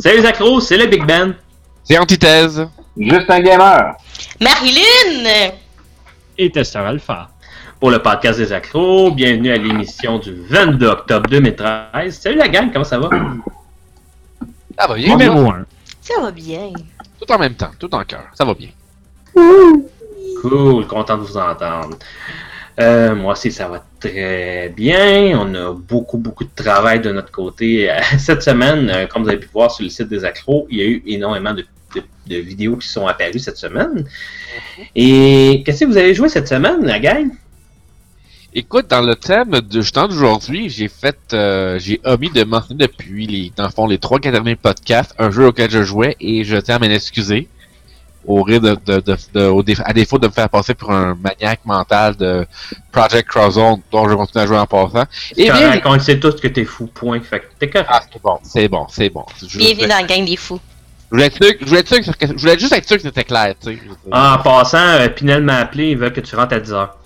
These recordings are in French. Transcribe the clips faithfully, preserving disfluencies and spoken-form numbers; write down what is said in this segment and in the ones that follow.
Salut les accros, c'est le Big Ben. C'est Antithèse. Juste un gamer. Marilyn! Et Tester Alpha. Pour le podcast des accros, bienvenue à l'émission du vingt-deux octobre deux mille treize. Salut la gang, comment ça va? Ça va bien. Numéro un. Ça va bien. Tout en même temps, tout en cœur. Ça va bien. Cool, content de vous entendre. Euh, moi aussi, ça va très bien. On a beaucoup, beaucoup de travail de notre côté. Cette semaine, euh, comme vous avez pu voir sur le site des accros, il y a eu énormément de, de, de vidéos qui sont apparues cette semaine. Et qu'est-ce que vous avez joué cette semaine, la gang? Écoute, dans le thème de je tente d'aujourd'hui, j'ai fait, euh, j'ai omis de mentionner depuis les, dans le fond, les trois derniers podcasts, un jeu auquel je jouais et je tiens à m'en excuser. Au risque de, de, de, de, au déf- à défaut de me faire passer pour un maniaque mental de Project Crozone, dont je continue à jouer en passant. Et bien, on sait tous que t'es fou, point. Fait que t'es correct. Ah, c'est bon, c'est bon, c'est bon. Je Bienvenue voulais, dans la gang des fous. je voulais, être sûr, je voulais, être sûr que, je voulais juste être sûr que c'était clair, tu sais. En passant, euh, Pinel m'a appelé, il veut que tu rentres à dix heures.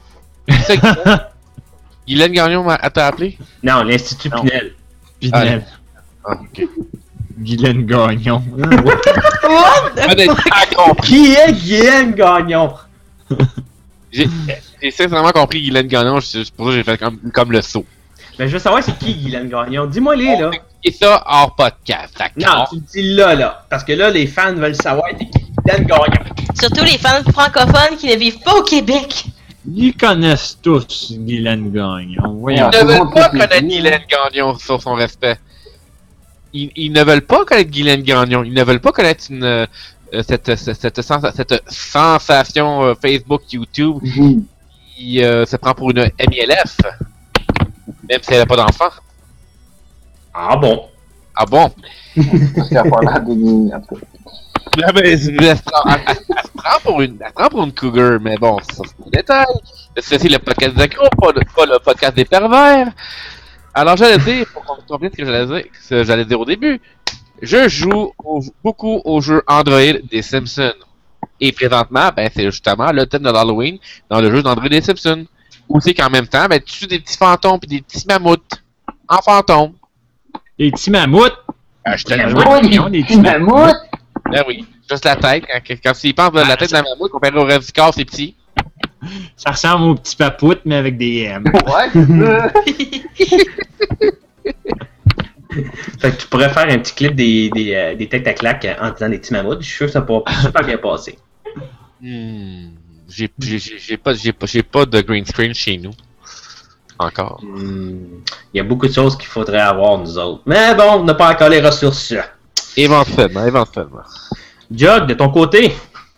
Guylaine Gagnon m'a t'a appelé? Non, l'Institut Non. Pinel. Pinel. Ah, ok. Guylaine Gagnon. What the Honnêtement, fuck? compris. Qui est Guylaine Gagnon? J'ai, j'ai sincèrement compris Guylaine Gagnon, c'est pour ça que j'ai fait comme, comme le saut. Ben, je veux savoir c'est qui Guylaine Gagnon. Dis-moi-les, là. Et ça hors podcast, Non, d'accord? tu le dis là, là. Parce que là, les fans veulent savoir c'est qui Guylaine Gagnon. Surtout les fans francophones qui ne vivent pas au Québec. Ils connaissent tous Guylaine Gagnon. Voyons. Ils ne veulent pas connaître Guylaine Gagnon sur son respect. Ils, ils ne veulent pas connaître Guylaine Gagnon. Ils ne veulent pas connaître une, euh, cette, cette, cette, sens- cette sensation euh, Facebook, YouTube Mhm. qui euh, se prend pour une M I L F. Même si elle n'a pas d'enfant. Ah bon? Ah bon? Parce qu'il a pas l'air de... En tout cas. Ah ben, elle, se prend, elle, elle- elle se prend pour une, elle se prend pour une cougar, mais bon, ça c'est un détail. Ceci le podcast des accros, pas le, pas le podcast des pervers. Alors j'allais dire, pour qu'on comprenne ce que j'allais dire, ce que j'allais dire au début, je joue au- beaucoup aux jeux Android des Simpsons. Et présentement, ben c'est justement le thème de l'Halloween dans le jeu d'Android des Simpsons. Où c'est qu'en même temps, ben tu tues des petits fantômes pis des petits mammouths. En fantômes. Les petits mammouths. Ah, je te Ben le oui. jure. Oh, Gagnon, des des petits petits mammouths! Ben oui, juste la tête. Quand, quand tu y penses de la tête d'un mammouth comparé au reste du corps, c'est petit. Ça ressemble aux petits papoutes, mais avec des M. Ouais, c'est ça. Fait que tu pourrais faire un petit clip des, des, euh, des têtes à claques euh, en disant des petits mammouths. Je suis sûr que ça pourra super bien passer. Hmm. J'ai, j'ai, j'ai, j'ai pas, j'ai pas, j'ai pas de green screen chez nous. Encore. Hmm, Il y a beaucoup de choses qu'il faudrait avoir, nous autres. Mais bon, on n'a pas encore les ressources. Éventuellement, éventuellement. Jug, de ton côté,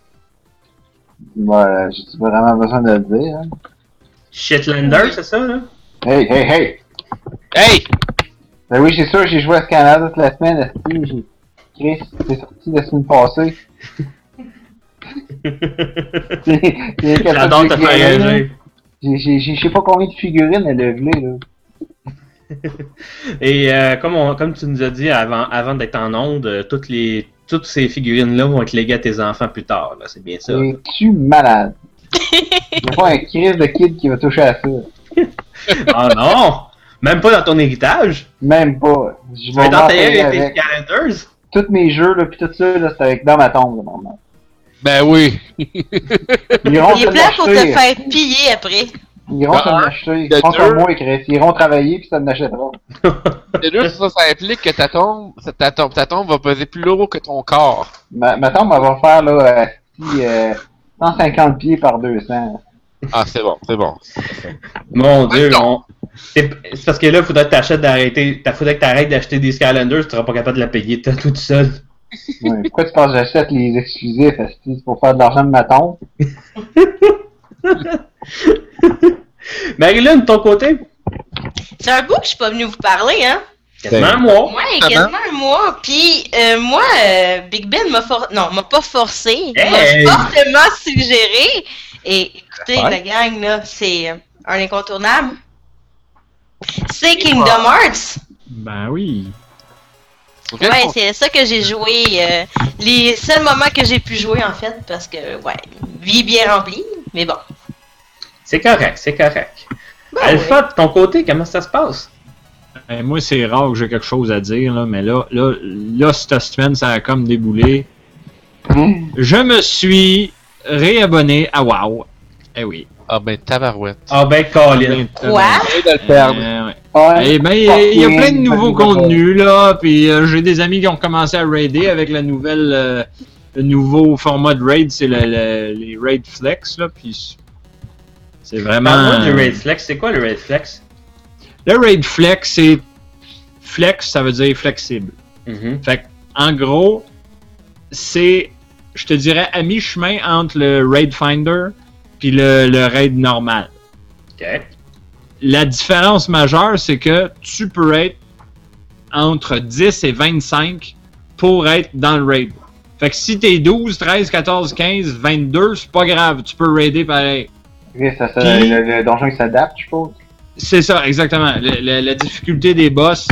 Ouais, j'ai vraiment besoin de le dire. Hein. Shitlander, c'est ça, là? Hey, hey, hey! Hey! Ben oui, c'est sûr, j'ai joué à ce Canada toute la semaine. Est-ce que j'ai... Chris, c'est sorti la semaine passée. C'est- c'est quelque J'adore chose te que faire j'ai- réagir. J'ai, j'ai, j'ai, je sais pas combien de figurines elle a volé, là. Et euh, comme, on, comme tu nous as dit avant, avant d'être en onde, euh, toutes, les, toutes ces figurines-là vont être léguées à tes enfants plus tard. Là. C'est bien ça. Es-tu malade? Il n'y a pas un crise de kid qui va toucher à ça. Ah non! Même pas dans ton héritage! Même pas. Je Tu vas vais être enterré m'enterrer avec tes avec calendars! tous mes jeux, là, pis tout ça, là, c'est avec dans ma tombe, là, normalement. Ben oui! Ils iront Il se est plat pour te l'acheter. faire piller après. Ils iront se Un, l'acheter. de Ils font deux. comme moi, Chris. Ils iront travailler pis ça me l'achètera. C'est deux, ça, ça implique que ta tombe, ta tombe, ta tombe va peser plus lourd que ton corps. Ma, ma tombe, elle va faire, là, euh, si, euh, cent cinquante pieds par deux cents. Ah, c'est bon, c'est bon. Mon dieu, non. on... c'est c'est parce que là, il faudrait que t'achètes d'arrêter. Faudrait que t'arrêtes d'acheter des Skylanders, tu seras pas capable de la payer toi tout seul. Ouais, pourquoi tu penses que j'achète les exclusifs? Est-ce que c'est pour faire de l'argent de ma tombe? Marilyn, de ton côté? C'est un bout que je suis pas venue vous parler, hein? Quasiment un mois. Ouais, quasiment un mois. Puis euh, moi, euh, Big Ben m'a for... non, m'a pas forcé, Hey! m'a fortement suggéré. Et écoutez, Ouais. la gang, là, c'est euh, un incontournable. C'est Kingdom Hearts. Ben oui. Ok? Ouais, c'est ça que j'ai joué. euh, les seuls moments que j'ai pu jouer, en fait, parce que, ouais, vie bien remplie, mais bon. C'est correct, c'est correct. Ben Alpha, de ton côté, comment ça se passe? Hey, moi, c'est rare que j'ai quelque chose à dire, là, mais là, là, là, cette semaine, ça a comme déboulé. Hum. Je me suis réabonné à WoW. Eh oui. Ah ben, tabarouette. Ah ben, Colin. Quoi? J'ai de le perdre. Euh, ouais. Ouais. Eh ben, il y, a- il y a plein de nouveaux contenus, là, puis euh, j'ai des amis qui ont commencé à raider avec la nouvelle, euh, le nouveau format de raid, c'est le, le- les raid flex, là, puis c'est vraiment... Parle-moi du Raid Flex. C'est quoi le Raid Flex? Le raid flex, c'est... Flex, ça veut dire flexible. Mhm. Fait que, en gros, c'est, je te dirais, à mi-chemin entre le raid finder puis le, le raid normal. Ok. La différence majeure, c'est que tu peux être entre dix et vingt-cinq pour être dans le raid. Fait que si t'es douze, treize, quatorze, quinze, vingt-deux, c'est pas grave, tu peux raider pareil. Ok, ça, ça, Puis- le, le donjon il s'adapte, je suppose. C'est ça, exactement. Le- le- la difficulté des boss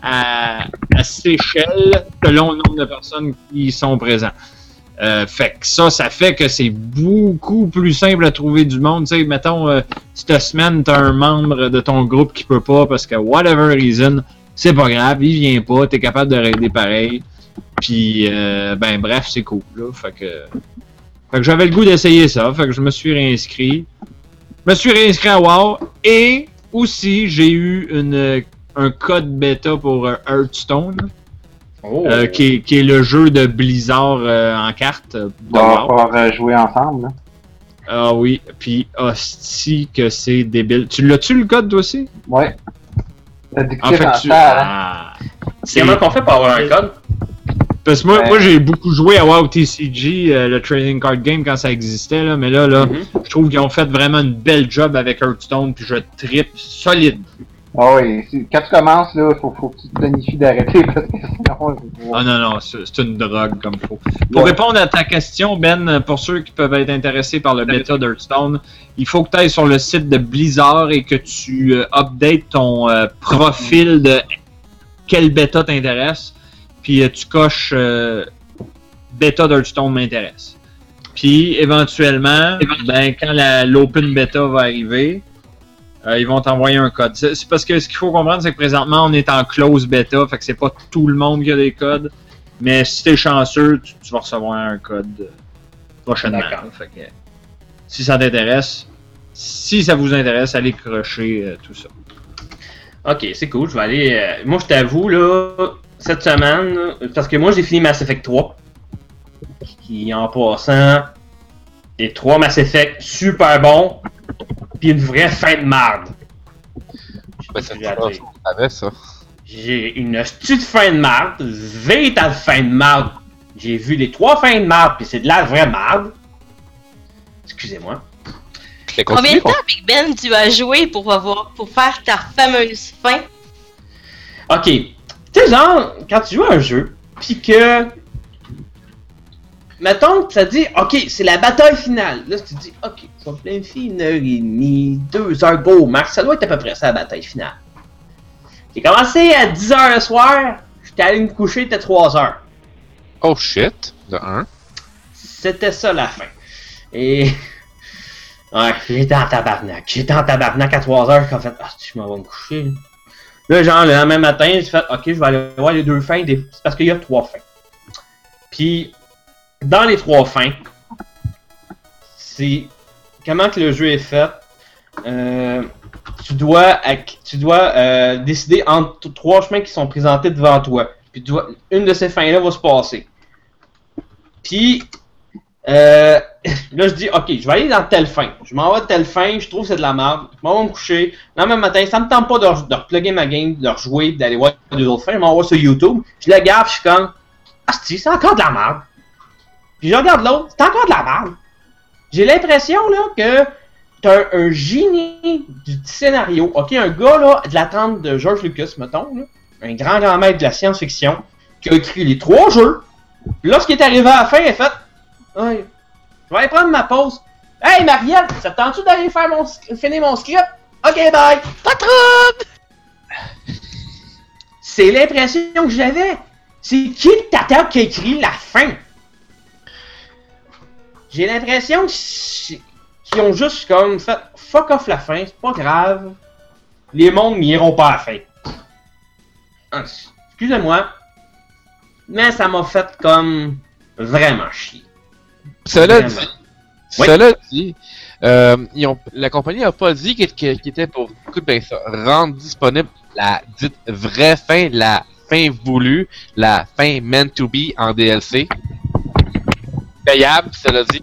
à, à s'échelle selon le nombre de personnes qui sont présents. Euh, fait que ça, ça fait que c'est beaucoup plus simple à trouver du monde. Tu sais, mettons, euh, cette semaine, t'as un membre de ton groupe qui peut pas parce que whatever reason, c'est pas grave, il vient pas, t'es capable de raider pareil. Puis, euh, ben bref, c'est cool, là. Fait que, fait que j'avais le goût d'essayer ça. Fait que je me suis réinscrit. Je me suis réinscrit à WoW et aussi, j'ai eu une, un code bêta pour euh, Hearthstone, Oh. euh, qui, est, qui est le jeu de Blizzard euh, en carte. euh, de On va WoW. pouvoir euh, jouer ensemble. Là. Ah oui, puis hostie que c'est débile. Tu l'as-tu le code toi aussi? Ouais. T'as dit que En c'est fait, en tu... salle, hein? Ah, c'est... Comment qu'on fait pour avoir un code? Parce que moi, Ouais. moi j'ai beaucoup joué à WoW T C G, euh, le trading card game quand ça existait, là, mais là, là, Mhm. je trouve qu'ils ont fait vraiment une belle job avec Hearthstone, puis je trippe solide. Ah oui, c'est- quand tu commences, là, faut, faut que tu te planifies d'arrêter parce que sinon. Ah non, non, c'est c'est une drogue comme faut. Pour Ouais. répondre à ta question, Ben, pour ceux qui peuvent être intéressés par le bêta d'Hearthstone, il faut que tu ailles sur le site de Blizzard et que tu euh, updates ton euh, profil de quel bêta t'intéresse. Puis euh, tu coches euh, bêta d'Hearthstone m'intéresse. Puis éventuellement, ben, quand la- l'open bêta va arriver, euh, ils vont t'envoyer un code. C'est c'est parce que ce qu'il faut comprendre, c'est que présentement, on est en close bêta, fait que c'est pas tout le monde qui a des codes. Mais si t'es chanceux, tu, tu vas recevoir un code euh, prochainement. D'accord. là. Fait que, si ça t'intéresse, si ça vous intéresse, allez crocher euh, tout ça. Ok, c'est cool. Je vais aller. euh, Moi, je t'avoue, là, cette semaine, là, parce que moi, j'ai fini Mass Effect trois. Qui, en passant, les trois Mass Effect super bons. Puis une vraie fin de marde. Ben, c'est J'ai ça, raté. je savais ça. J'ai une petite fin de marde, véritable fin de marde. J'ai vu les trois fins de marde, puis c'est de la vraie marde. Excusez-moi. Je l'ai Combien continué, de temps, Big Ben, tu as joué pour, avoir, pour faire ta fameuse fin? Ok. Tu sais, genre, quand tu joues à un jeu, puis que. Mettons que ça dit, ok, c'est la bataille finale. Là, tu te dis, ok, ça va planifier une heure et demie, deux heures, go, max. Ça doit être à peu près ça, la bataille finale. J'ai commencé à dix heures le soir, j'étais allé me coucher, il était trois heures. Oh shit, de un. C'était ça la fin. Et. Ouais, j'étais en tabarnak. J'étais en tabarnak à trois heures, qu'en fait, ah, je m'en vais me coucher. Là, genre, le lendemain matin, j'ai fait, ok, je vais aller voir les deux fins, des... c'est parce qu'il y a trois fins. Puis, dans les trois fins, c'est comment que le jeu est fait. Euh, tu dois, ac- tu dois euh, décider entre t- trois chemins qui sont présentés devant toi. Puis, tu dois- une de ces fins-là va se passer. Puis, euh, là, je dis, ok, je vais aller dans telle fin. Je m'en vais de telle fin, je trouve que c'est de la merde. Je m'en vais me coucher. Le lendemain matin, ça me tente pas de, re- de repluguer ma game, de rejouer, d'aller voir deux autres fins. Je m'en vais sur YouTube. Je le garde, je suis comme, ah, c'est c'est encore de la merde. Puis je regarde l'autre, c'est encore de la merde. J'ai l'impression, là, que t'as un, un génie du scénario. Ok, un gars, là, de la trempe de George Lucas, mettons, là, un grand grand maître de la science-fiction, qui a écrit les trois jeux. Puis lorsqu'il est arrivé à la fin, il a fait, hey, je vais aller prendre ma pause. Hey, Marielle, ça te tente-tu d'aller faire mon, finir mon script? Ok, bye. Pas de trouble! C'est l'impression que j'avais. C'est qui le tata qui a écrit la fin? J'ai l'impression que c'est- qu'ils ont juste comme fait fuck off la fin, c'est pas grave. Les mondes n'iront pas à la fin. excusez-moi, mais ça m'a fait comme vraiment chier. Cela Vraiment. dit, Oui. cela dit euh, ils ont, la compagnie n'a pas dit qu'il qu'il était pour écoute bien ça, rendre disponible la dite vraie fin, la fin voulue, la fin meant to be en D L C. Payable, cela dit.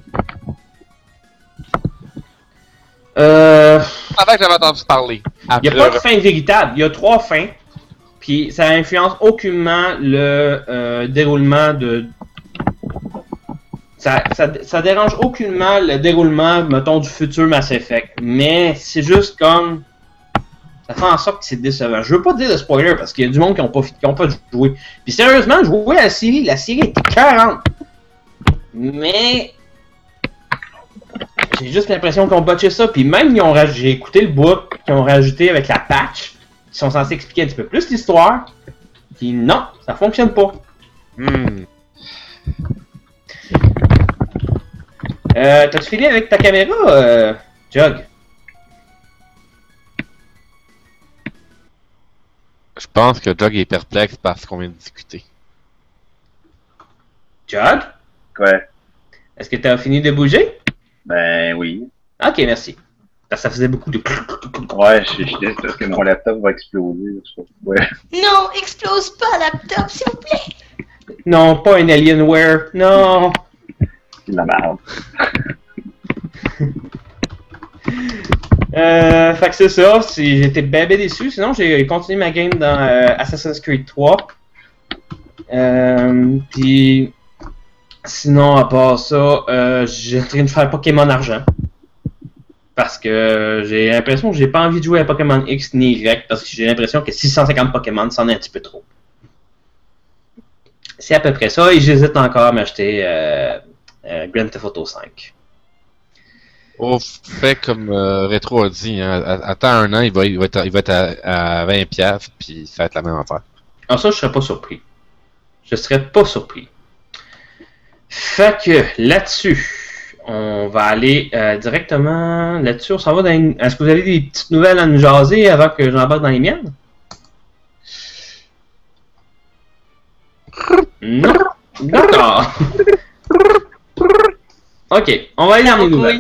Euh, Je savais que j'avais entendu parler. Il n'y a pas de fin véritable, il y a trois fins, puis ça influence aucunement le euh, déroulement de... Ça, ça, ça dérange aucunement le déroulement, mettons, du futur Mass Effect, mais c'est juste comme... Ça fait en sorte que c'est décevant. Je veux pas dire de spoiler, parce qu'il y a du monde qui n'ont pas, qui ont pas joué. Puis sérieusement, jouer à la série, la série était quarante. Mais... J'ai juste l'impression qu'ils ont botché ça, puis même ils ont raj... j'ai écouté le bout qu'ils ont rajouté avec la patch, ils sont censés expliquer un petit peu plus l'histoire, puis non, ça fonctionne pas. Hmm. Euh, t'as-tu fini avec ta caméra, euh, Jug? Je pense que Doug est perplexe parce qu'on vient de discuter. Jug? Ouais. Est-ce que t'as fini de bouger? Ben oui. Ok, merci. Parce que ça faisait beaucoup de... Ouais, je suis parce que mon laptop va exploser. Je sais pas. Ouais. Non, explose pas, laptop, s'il vous plaît. Non, pas un Alienware, non! C'est de la merde. Euh, fait que c'est ça, c'est- j'étais bien ben déçu. Sinon, j'ai continué ma game dans euh, Assassin's Creed trois. Euh, Puis, sinon, à part ça, euh, j'ai en train de faire Pokémon Argent. Parce que j'ai l'impression que j'ai pas envie de jouer à Pokémon X ni Y, parce que j'ai l'impression que six cent cinquante Pokémon, c'en est un petit peu trop. C'est à peu près ça, et j'hésite encore à m'acheter euh, euh, Grand Theft Auto cinq. Au fait, comme euh, Retro a dit, hein, à- attends un an, il va, il va être, il va être à, à vingt piastres, puis ça va être la même affaire. Alors ça, je serais pas surpris. Je serais pas surpris. Fait que là-dessus, on va aller euh, directement là-dessus. On s'en va dans une... Est-ce que vous avez des petites nouvelles à nous jaser avant que j'embarque dans les miennes? Non. D'accord. Ok, on va aller dans les nouvelles.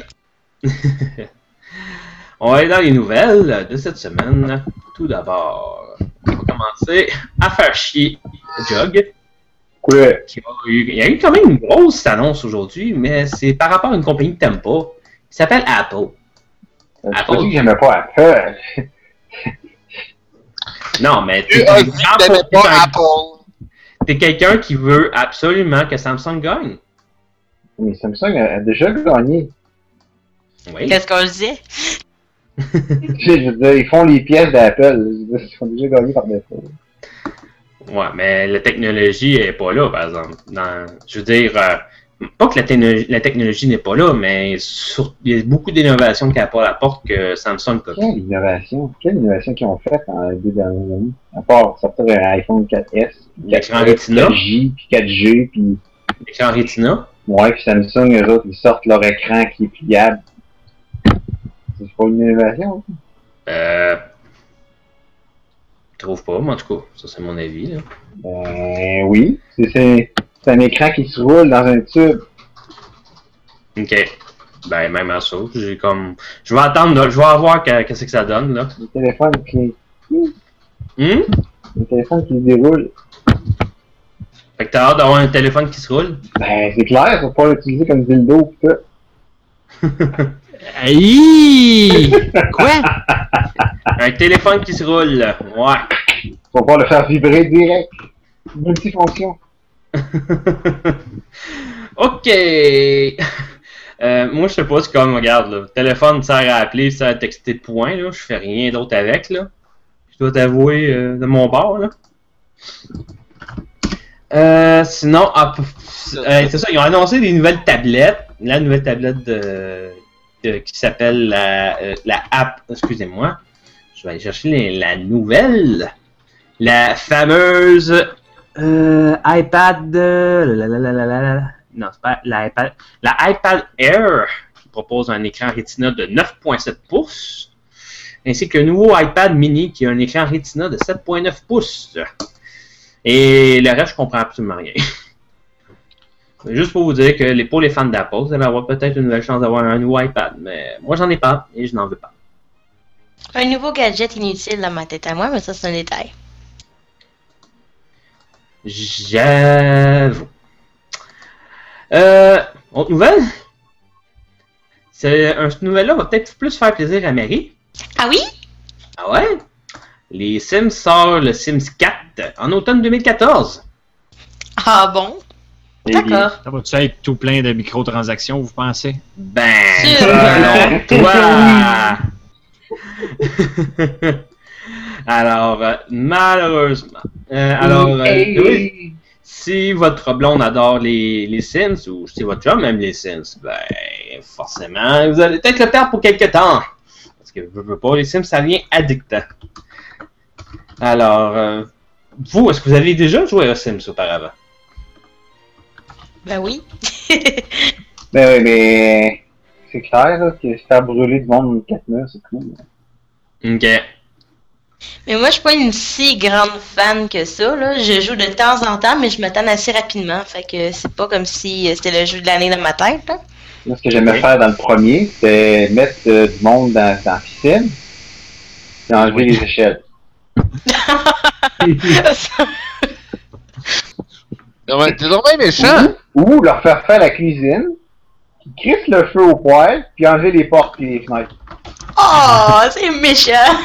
On va aller dans les nouvelles de cette semaine. Tout d'abord, on va commencer à faire chier Jug. Quoi? Qui a eu- Il y a eu quand même une grosse annonce aujourd'hui, mais c'est par rapport à une compagnie que t'aimes pas, qui s'appelle Apple. Je Apple. pas dit que j'aimais pas Apple. Non, mais Tu t'es as un dit grand que t'aimais pas propriétaire. Apple. T'es quelqu'un qui veut absolument que Samsung gagne. Mais Samsung a a déjà gagné. Oui. Qu'est-ce qu'on disait? Tu sais, je veux dire, ils font les pièces d'Apple. Je veux dire, ils ont déjà gagné par défaut. Ouais, mais la technologie est pas là, par exemple. Dans, je veux dire, euh, pas que la, techno- la technologie n'est pas là, mais sur- il y a beaucoup d'innovations qu'Apple apporte que Samsung copie. Quelle innovation? Quelle innovation qu'ils ont faite dans les deux dernières années? À part sortir un iPhone quatre S, L'écran Retina. quatre J, puis quatre G, puis L'écran Retina. ouais, puis Samsung, eux autres, ils sortent leur écran qui est pliable. C'est pas une innovation? hein? Euh, je trouve pas, mais en tout cas, ça c'est mon avis. Là. Ben oui. C'est, c'est, c'est un écran qui se roule dans un tube. Ok. Ben, même à ça, j'ai comme. Je vais attendre, là, je vais voir que- qu'est-ce que ça donne, là. Le téléphone qui, Hum? le téléphone qui se déroule. Fait que t'as hâte d'avoir un téléphone qui se roule? Ben, c'est clair, faut pas l'utiliser comme dildo pis tout. Aïe! Quoi? Un téléphone qui se roule, là. Ouais. Faut pas le faire vibrer direct. Multifonction. Ok. Euh, moi, je sais pas, c'est comme, regarde, là, le téléphone sert à appeler, sert à texter, point, là. Je fais rien d'autre avec, là. Je dois t'avouer euh, de mon bord, là. Euh, sinon, ah, p- euh, c'est ça, ils ont annoncé des nouvelles tablettes. La nouvelle tablette de, de- qui s'appelle la, euh, la app, excusez-moi, je vais aller chercher les- la nouvelle. La fameuse euh, iPad, euh, la, la, la, la, la, la, non, c'est pas l'iPad, la iPad Air qui propose un écran Retina de neuf virgule sept pouces, ainsi qu'un nouveau iPad mini qui a un écran Retina de sept virgule neuf pouces. Et le reste, je comprends absolument rien. Juste pour vous dire que les, pour les fans d'Apple, vous allez avoir peut-être une nouvelle chance d'avoir un nouveau iPad. Mais moi, j'en ai pas et je n'en veux pas. Un nouveau gadget inutile dans ma tête à moi, mais ça, c'est un détail. J'avoue. Euh, autre nouvelle? C'est, un, cette nouvelle-là va peut-être plus faire plaisir à Marie. Ah oui? Ah ouais? Les Sims sort le Sims quatre en automne deux mille quatorze. Ah bon? D'accord. Ça va-tu être tout plein de microtransactions, vous pensez? Ben, Sûrement. selon toi! Alors, euh, malheureusement. Euh, alors, euh, oui, si votre blonde adore les, les Sims, ou si votre chum aime les Sims, ben, forcément, vous allez peut-être le perdre pour quelque temps. Parce que je veux pas, les Sims, ça devient addictant. Alors, euh, vous, est-ce que vous avez déjà joué à Sims auparavant? Ben oui. Ben oui, mais c'est clair là, que se faire brûler du monde quatre murs, c'est cool. Ok. Mais moi, je suis pas une si grande fan que ça, là. Je joue de temps en temps, mais je m'attends assez rapidement. Fait que c'est pas comme si c'était le jeu de l'année dans ma tête, là. Moi, ce que j'aimais Okay. faire dans le premier, c'était mettre euh, du monde dans, dans la piscine et enlever Oui. les échelles. Non, mais t'es donc bien méchant! Ou leur faire faire la cuisine, qui crisse le feu au poêle, puis enlever les portes et les fenêtres. Oh, c'est méchant!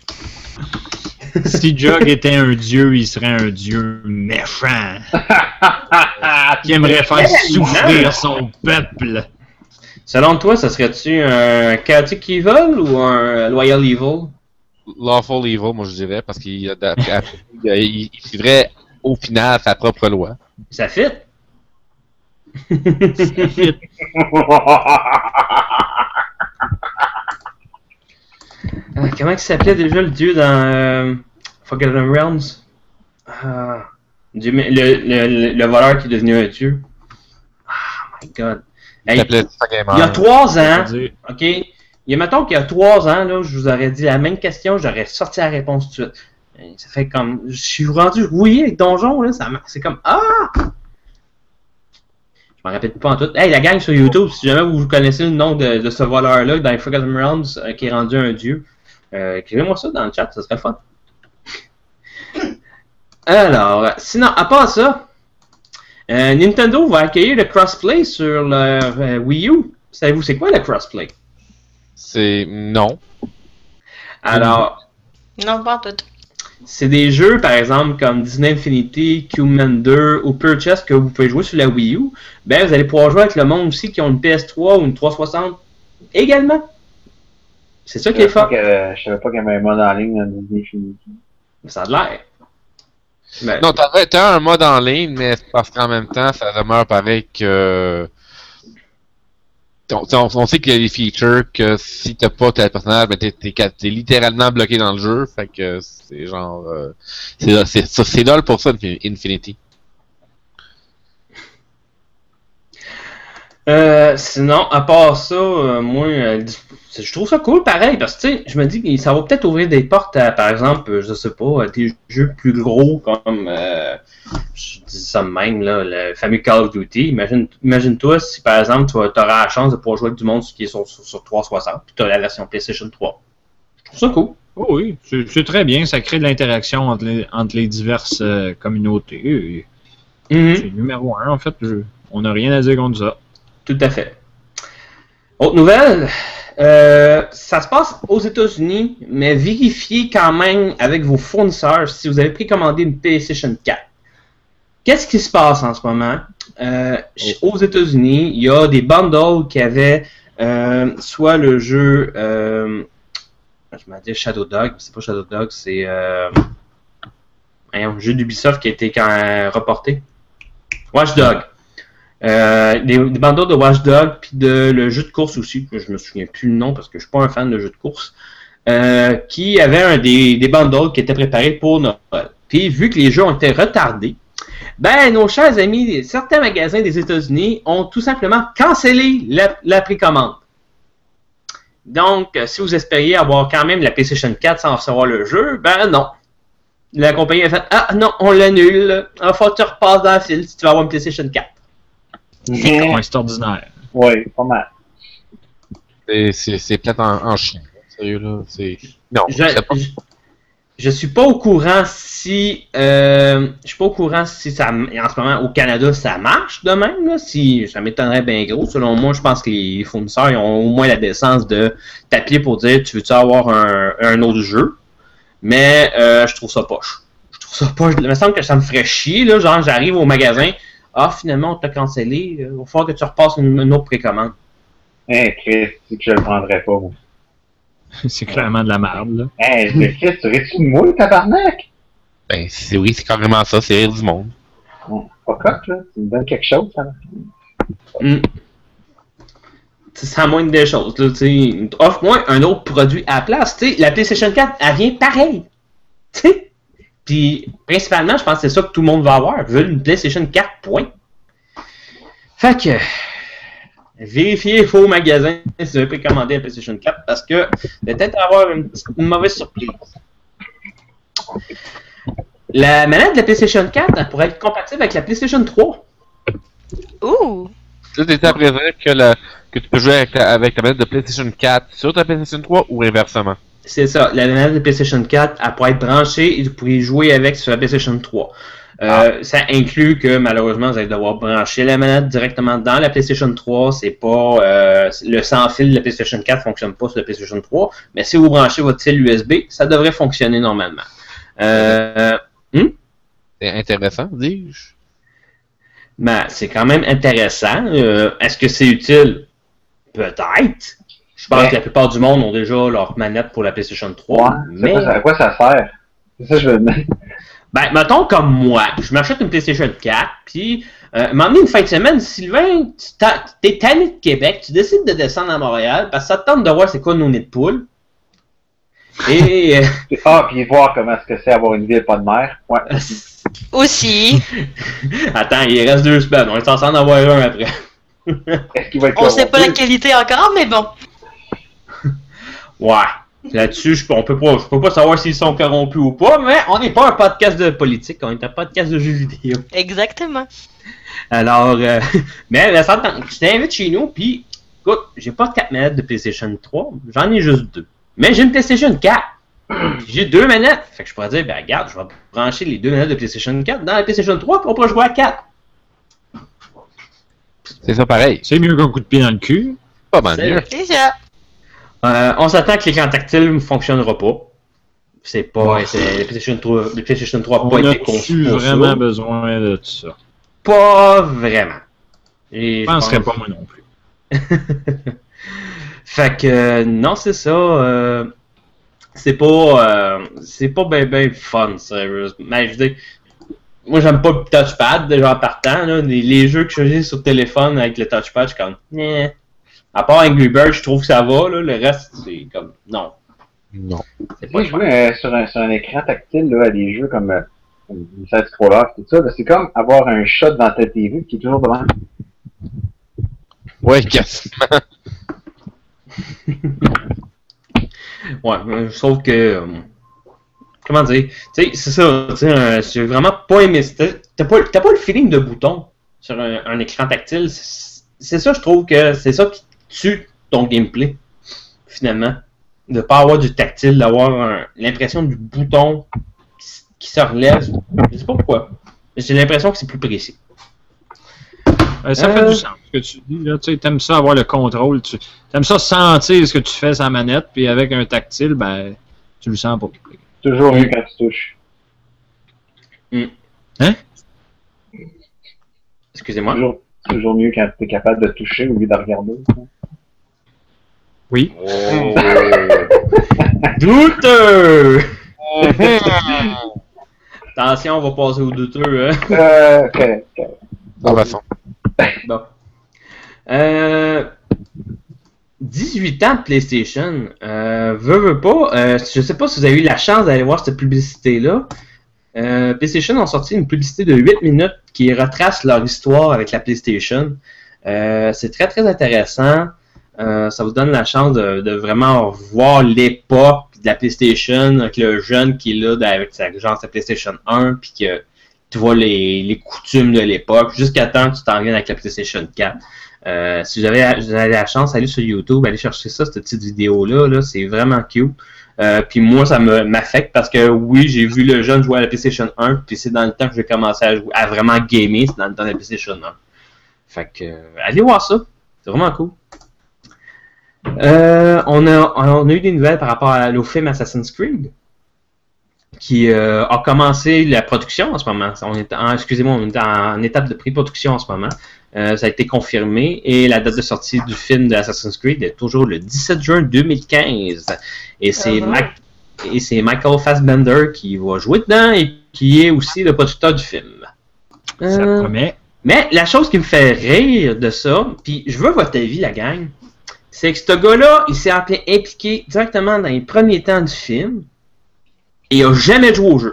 Si Jug était un dieu, il serait un dieu méchant. Qui aimerait faire souffrir son peuple. Selon toi, ça serait-tu un Chaotic Evil ou un Loyal Evil? Lawful Evil, moi je dirais, parce qu'il a- a- il, il, il suivrait au final sa propre loi. Ça fit? Ah, comment il s'appelait déjà le dieu dans euh, Forgotten Realms? Ah, dieu, mais le, le, le, le voleur qui est devenu un dieu. Oh my god. Il Hey, s'appelait Tita Gamer. il y a trois ans, C'est-à-dire, ok? Il y a, mettons qu'il y a trois ans, là, je vous aurais dit la même question, j'aurais sorti la réponse tout de suite. Et ça fait comme. Je suis rendu rouillé avec Donjon, là, ça m'a- c'est comme. Ah! Je m'en rappelle pas en tout. Hey, la gang sur YouTube, si jamais vous connaissez le nom de, de ce voleur-là dans Forgotten Realms euh, qui est rendu un dieu, euh, écrivez-moi ça dans le chat, ça serait fun. Alors, euh, sinon, à part ça, euh, Nintendo va accueillir le crossplay sur leur euh, Wii U. Savez-vous c'est quoi le crossplay? C'est. Non. Alors, Non, pas en tout. c'est des jeux, par exemple, comme Disney Infinity, Commander ou Purchase que vous pouvez jouer sur la Wii U. Ben, vous allez pouvoir jouer avec le monde aussi qui ont une P S trois ou une trois cent soixante également. C'est ça qui Je est savais pas fort. qu'il y avait- je savais pas qu'il y avait un mode en ligne dans Disney Infinity. Ça a de l'air. Ben, Non, t'avais t'as un mode en ligne, mais c'est parce qu'en même temps, ça demeure pareil que. On, on, on sait qu'il y a des features que si t'as pas tel personnage, ben t'es, t'es, t'es littéralement bloqué dans le jeu. Fait que c'est genre. Euh, c'est, c'est, c'est, c'est dole pour ça, Infinity. Euh, sinon, à part ça, euh, moi, euh, je trouve ça cool pareil, parce que, tu sais, je me dis que ça va peut-être ouvrir des portes à, par exemple, je sais pas, à des jeux plus gros comme, euh, je dis ça de même, là, le fameux Call of Duty. Imagine, imagine-toi si, par exemple, tu auras la chance de pouvoir jouer avec du monde qui est sur, sur, sur trois cent soixante, puis tu as la version PlayStation trois. Je trouve ça cool. oh oui, c'est c'est très bien. Ça crée de l'interaction entre les, entre les diverses euh, communautés. Et Mhm. C'est numéro un, en fait. Je- on n'a rien à dire contre ça. Tout à fait. Autre nouvelle, euh, ça se passe aux États-Unis, mais vérifiez quand même avec vos fournisseurs si vous avez précommandé une PlayStation quatre. Qu'est-ce qui se passe en ce moment? Euh, aux États-Unis, il y a des bundles qui avaient euh, soit le jeu, euh, je m'en dis Shadow Dog, c'est pas Shadow Dog, c'est euh, un jeu d'Ubisoft qui a été quand, euh, reporté. Watch Dog. Euh, des, des bundles de Watch Dogs puis de le jeu de course aussi, que je me souviens plus le nom parce que je suis pas un fan de jeu de course, euh, qui avait un des, des bundles qui étaient préparés pour Noël. Puis vu que les jeux ont été retardés, ben nos chers amis, certains magasins des États-Unis ont tout simplement cancellé la, la précommande. Donc, euh, si vous espériez avoir quand même la PlayStation quatre sans recevoir le jeu, ben non. La compagnie a fait « Ah non, on l'annule. Il faut que tu repasses dans le fil si tu veux avoir une PlayStation quatre. » Ouais, c'est ordinaire. Oui, pas mal. C'est, c'est, c'est plate en, en chien. Sérieux, là. C'est... Non, Je, c'est pas... je, je suis pas au courant si... Euh, je suis pas au courant si ça... En ce moment, au Canada, ça marche de même. Là, si ça m'étonnerait bien gros. Selon moi, je pense que les fournisseurs ils ont au moins la décence de t'appeler pour dire « Tu veux-tu avoir un, un autre jeu? » Mais euh, je trouve ça poche. Je trouve ça poche. Il me semble que ça me ferait chier. Là, genre, j'arrive au magasin. Ah, finalement, on t'a cancellé. Il va falloir que tu repasses une, une autre précommande. Hein, Chris, c'est que je le prendrais pas, moi. C'est clairement de la merde, là. Hein, Chris, tu ris-tu de moi, tabarnak? Ben, c'est, oui, c'est carrément ça, c'est rire du monde. Bon, pas coq, là. Tu me donnes quelque chose, ça. Mm. C'est la moindre des choses. Là, offre-moi un autre produit à la place. T'sais, la PlayStation quatre, elle vient pareil. T'sais? Puis, principalement, je pense que c'est ça que tout le monde va avoir. Veut une PlayStation quatre, point. Fait que, vérifiez faux magasin si vous avez précommandé la PlayStation quatre parce que peut-être avoir une, une mauvaise surprise. La manette de la PlayStation quatre, elle pourrait être compatible avec la PlayStation trois. Ouh! Tu étais à prévoir que, la, que tu peux jouer avec la, avec la manette de PlayStation quatre sur ta PlayStation trois ou inversement? C'est ça, la manette de PlayStation quatre, elle pourrait être branchée et vous pourriez jouer avec sur la PlayStation trois. Euh, ah. Ça inclut que malheureusement, vous allez devoir brancher la manette directement dans la PlayStation trois. C'est pas euh, le sans fil de la PlayStation quatre fonctionne pas sur la PlayStation trois, mais si vous branchez votre fil U S B, ça devrait fonctionner normalement. Euh, hmm? C'est intéressant, dis-je. Ben, c'est quand même intéressant. Euh, est-ce que c'est utile? Peut-être. Je pense ouais. que la plupart du monde ont déjà leur manette pour la PlayStation trois. Ouais, mais... pas, à quoi ça sert? C'est ça que je veux dire. Ben, mettons comme moi, je m'achète une PlayStation quatre, puis euh, m'emmener une fin de semaine, Sylvain, tu t'es tanné de Québec, tu décides de descendre à Montréal, parce que ça te tente de voir c'est quoi nos nids de poule. Et... ah, puis voir comment est-ce que c'est avoir une ville pas de mer. Ouais. Aussi. Attends, il reste deux semaines, on est censé en avoir un après. Est-ce qu'il va être on sait pas la qualité encore, mais bon. Ouais. Là-dessus, je, on peut pas, je peux pas savoir s'ils sont corrompus ou pas, mais on n'est pas un podcast de politique, on est un podcast de jeux vidéo. Exactement. Alors, euh, mais la je t'invite chez nous, puis écoute, j'ai pas de quatre manettes de PlayStation trois, j'en ai juste deux. Mais j'ai une PlayStation quatre. J'ai deux manettes. Fait que je pourrais dire, ben regarde, je vais brancher les deux manettes de PlayStation quatre dans la PlayStation trois, puis on pourra jouer à quatre. C'est ça pareil. C'est mieux qu'un coup de pied dans le cul. Pas mal mieux. C'est ça. Euh, on s'attend que l'écran tactile ne fonctionnera pas. C'est pas. Ouais. C'est, les PlayStation trois, les PlayStation trois n'a pas été conçu pour vraiment ça. besoin de tout ça? Pas vraiment. Et je penserais pense... pas moi non plus. Fait que euh, non, c'est ça. Euh, c'est pas. Euh, c'est pas ben ben fun, sérieux. Mais je veux dire, moi j'aime pas le touchpad déjà en partant. Là. Les, les jeux que j'ai sur téléphone avec le touchpad, je suis comme. Eh. À part Angry Birds, je trouve que ça va, là. Le reste, c'est comme. Non. Non. C'est pas jouer euh, sur, un, sur un écran tactile là, à des jeux comme euh, Side-Scroller, tout ça, là, c'est comme avoir un shot dans ta T V qui est toujours devant. Ouais, quasiment. Ouais, euh, sauf que. Euh, comment dire? Tu sais, c'est ça. Tu sais, euh, j'ai vraiment pas aimé. T'as pas, t'as pas le feeling de bouton sur un, un écran tactile. C'est, c'est ça, je trouve que c'est ça qui tue ton gameplay, finalement. De pas avoir du tactile, d'avoir un, l'impression du bouton qui, qui se relève. Je sais pas pourquoi. J'ai l'impression que c'est plus précis. Euh, ça euh... fait du sens ce que tu dis. Là. Tu sais, t'aimes ça avoir le contrôle. Tu aimes ça sentir ce que tu fais sans manette, puis avec un tactile, ben, tu le sens pas. Toujours mieux quand tu touches. Mm. Hein? Excusez-moi. Toujours, toujours mieux quand tu es capable de toucher au lieu de regarder. Oui. Oh. Douteux! Attention, on va passer au douteux. Hein? Euh, ok, ok. Dans la façon. Bon. Euh, dix-huit ans de PlayStation. Euh, veux, veux pas. Euh, je sais pas si vous avez eu la chance d'aller voir cette publicité-là. Euh, PlayStation ont sorti une publicité de huit minutes qui retrace leur histoire avec la PlayStation. Euh, c'est très très intéressant. Euh, ça vous donne la chance de, de vraiment voir l'époque de la PlayStation, avec le jeune qui est là avec sa, genre sa PlayStation un, puis que tu vois les, les coutumes de l'époque, jusqu'à temps que tu t'en viennes avec la PlayStation quatre. Euh, si vous avez, vous avez la chance, allez sur YouTube, allez chercher ça, cette petite vidéo-là, là, c'est vraiment cute. Euh, puis moi, ça me, m'affecte parce que oui, j'ai vu le jeune jouer à la PlayStation un, puis c'est dans le temps que j'ai commencé à jouer, à vraiment gamer, c'est dans le temps de la PlayStation un. Fait que, euh, allez voir ça, c'est vraiment cool. Euh, on, a, on a eu des nouvelles par rapport à, au film Assassin's Creed, qui euh, a commencé la production en ce moment. On est en, excusez-moi, on est en étape de pré-production en ce moment. Euh, ça a été confirmé et la date de sortie du film de Assassin's Creed est toujours le dix-sept juin deux mille quinze. Et c'est, uh-huh. Mac- et c'est Michael Fassbender qui va jouer dedans et qui est aussi le producteur du film. Euh, ça promet. Mais la chose qui me fait rire de ça, puis je veux votre avis, la gang, c'est que ce gars-là, il s'est impliqué directement dans les premiers temps du film et il n'a jamais joué au jeu.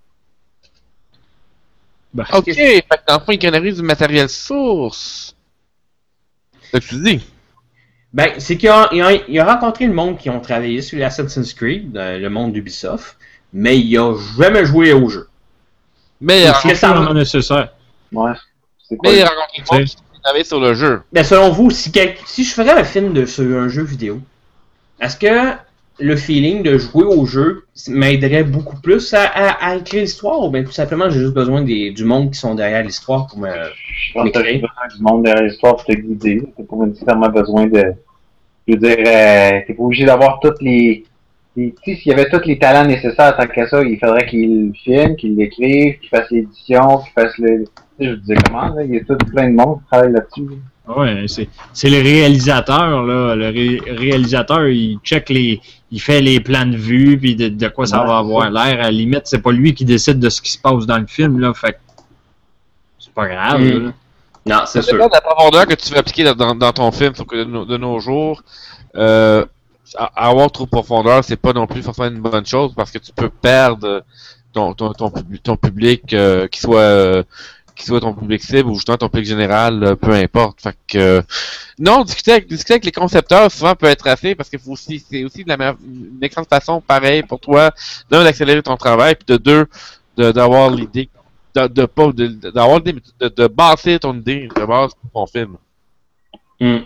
Bah, ok, que... fait que dans le fond, il canalise du matériel source. C'est ce que tu dis. Ben, c'est qu'il a, il a, il a rencontré le monde qui ont travaillé sur l'Assassin's Creed, le monde d'Ubisoft, mais il n'a jamais joué au jeu. Mais il a rencontré ça vraiment nécessaire. Ouais. C'est quoi, mais il a rencontré le monde qui travaillait sur le jeu. Ben, selon vous, si, quel... si je ferais un film de, sur un jeu vidéo, est-ce que le feeling de jouer au jeu m'aiderait beaucoup plus à, à, à écrire l'histoire, ou bien tout simplement j'ai juste besoin des, du monde qui sont derrière l'histoire pour me Je pense que t'as juste besoin du monde derrière l'histoire pour te guider. T'as pas nécessairement besoin de... Je veux dire, euh, t'es pas obligé d'avoir toutes les... les tu sais, s'il y avait tous les talents nécessaires tant qu'à ça, il faudrait qu'il le filme, qu'il l'écrive, qu'il fasse l'édition, qu'il fasse le... Tu sais, je disais comment, là, il y a tout plein de monde qui travaille là-dessus. Ouais, c'est, c'est le réalisateur, là. Le ré, réalisateur, il check les... Il fait les plans de vue, puis de, de quoi ça ouais, va avoir l'air. À la limite, c'est pas lui qui décide de ce qui se passe dans le film, là. Fait que c'est pas grave, mmh. là. Non, c'est ça sûr. dépend de la profondeur que tu veux appliquer dans, dans, dans ton film. Sauf que de, no, de nos jours, euh, avoir trop de profondeur, c'est pas non plus forcément une bonne chose parce que tu peux perdre ton, ton, ton, ton public, euh, qui soit... Euh, qui soit ton public cible ou justement ton public général, euh, peu importe. Fait que euh, non, discuter avec, discuter avec les concepteurs souvent peut être assez parce que faut aussi, c'est aussi de la meilleure, une excellente façon, pareil, pour toi, d'un, d'accélérer ton travail, puis de deux, de, d'avoir l'idée, de, de pas, de, d'avoir l'idée, de, de bâtir ton idée de base pour ton film. Mm.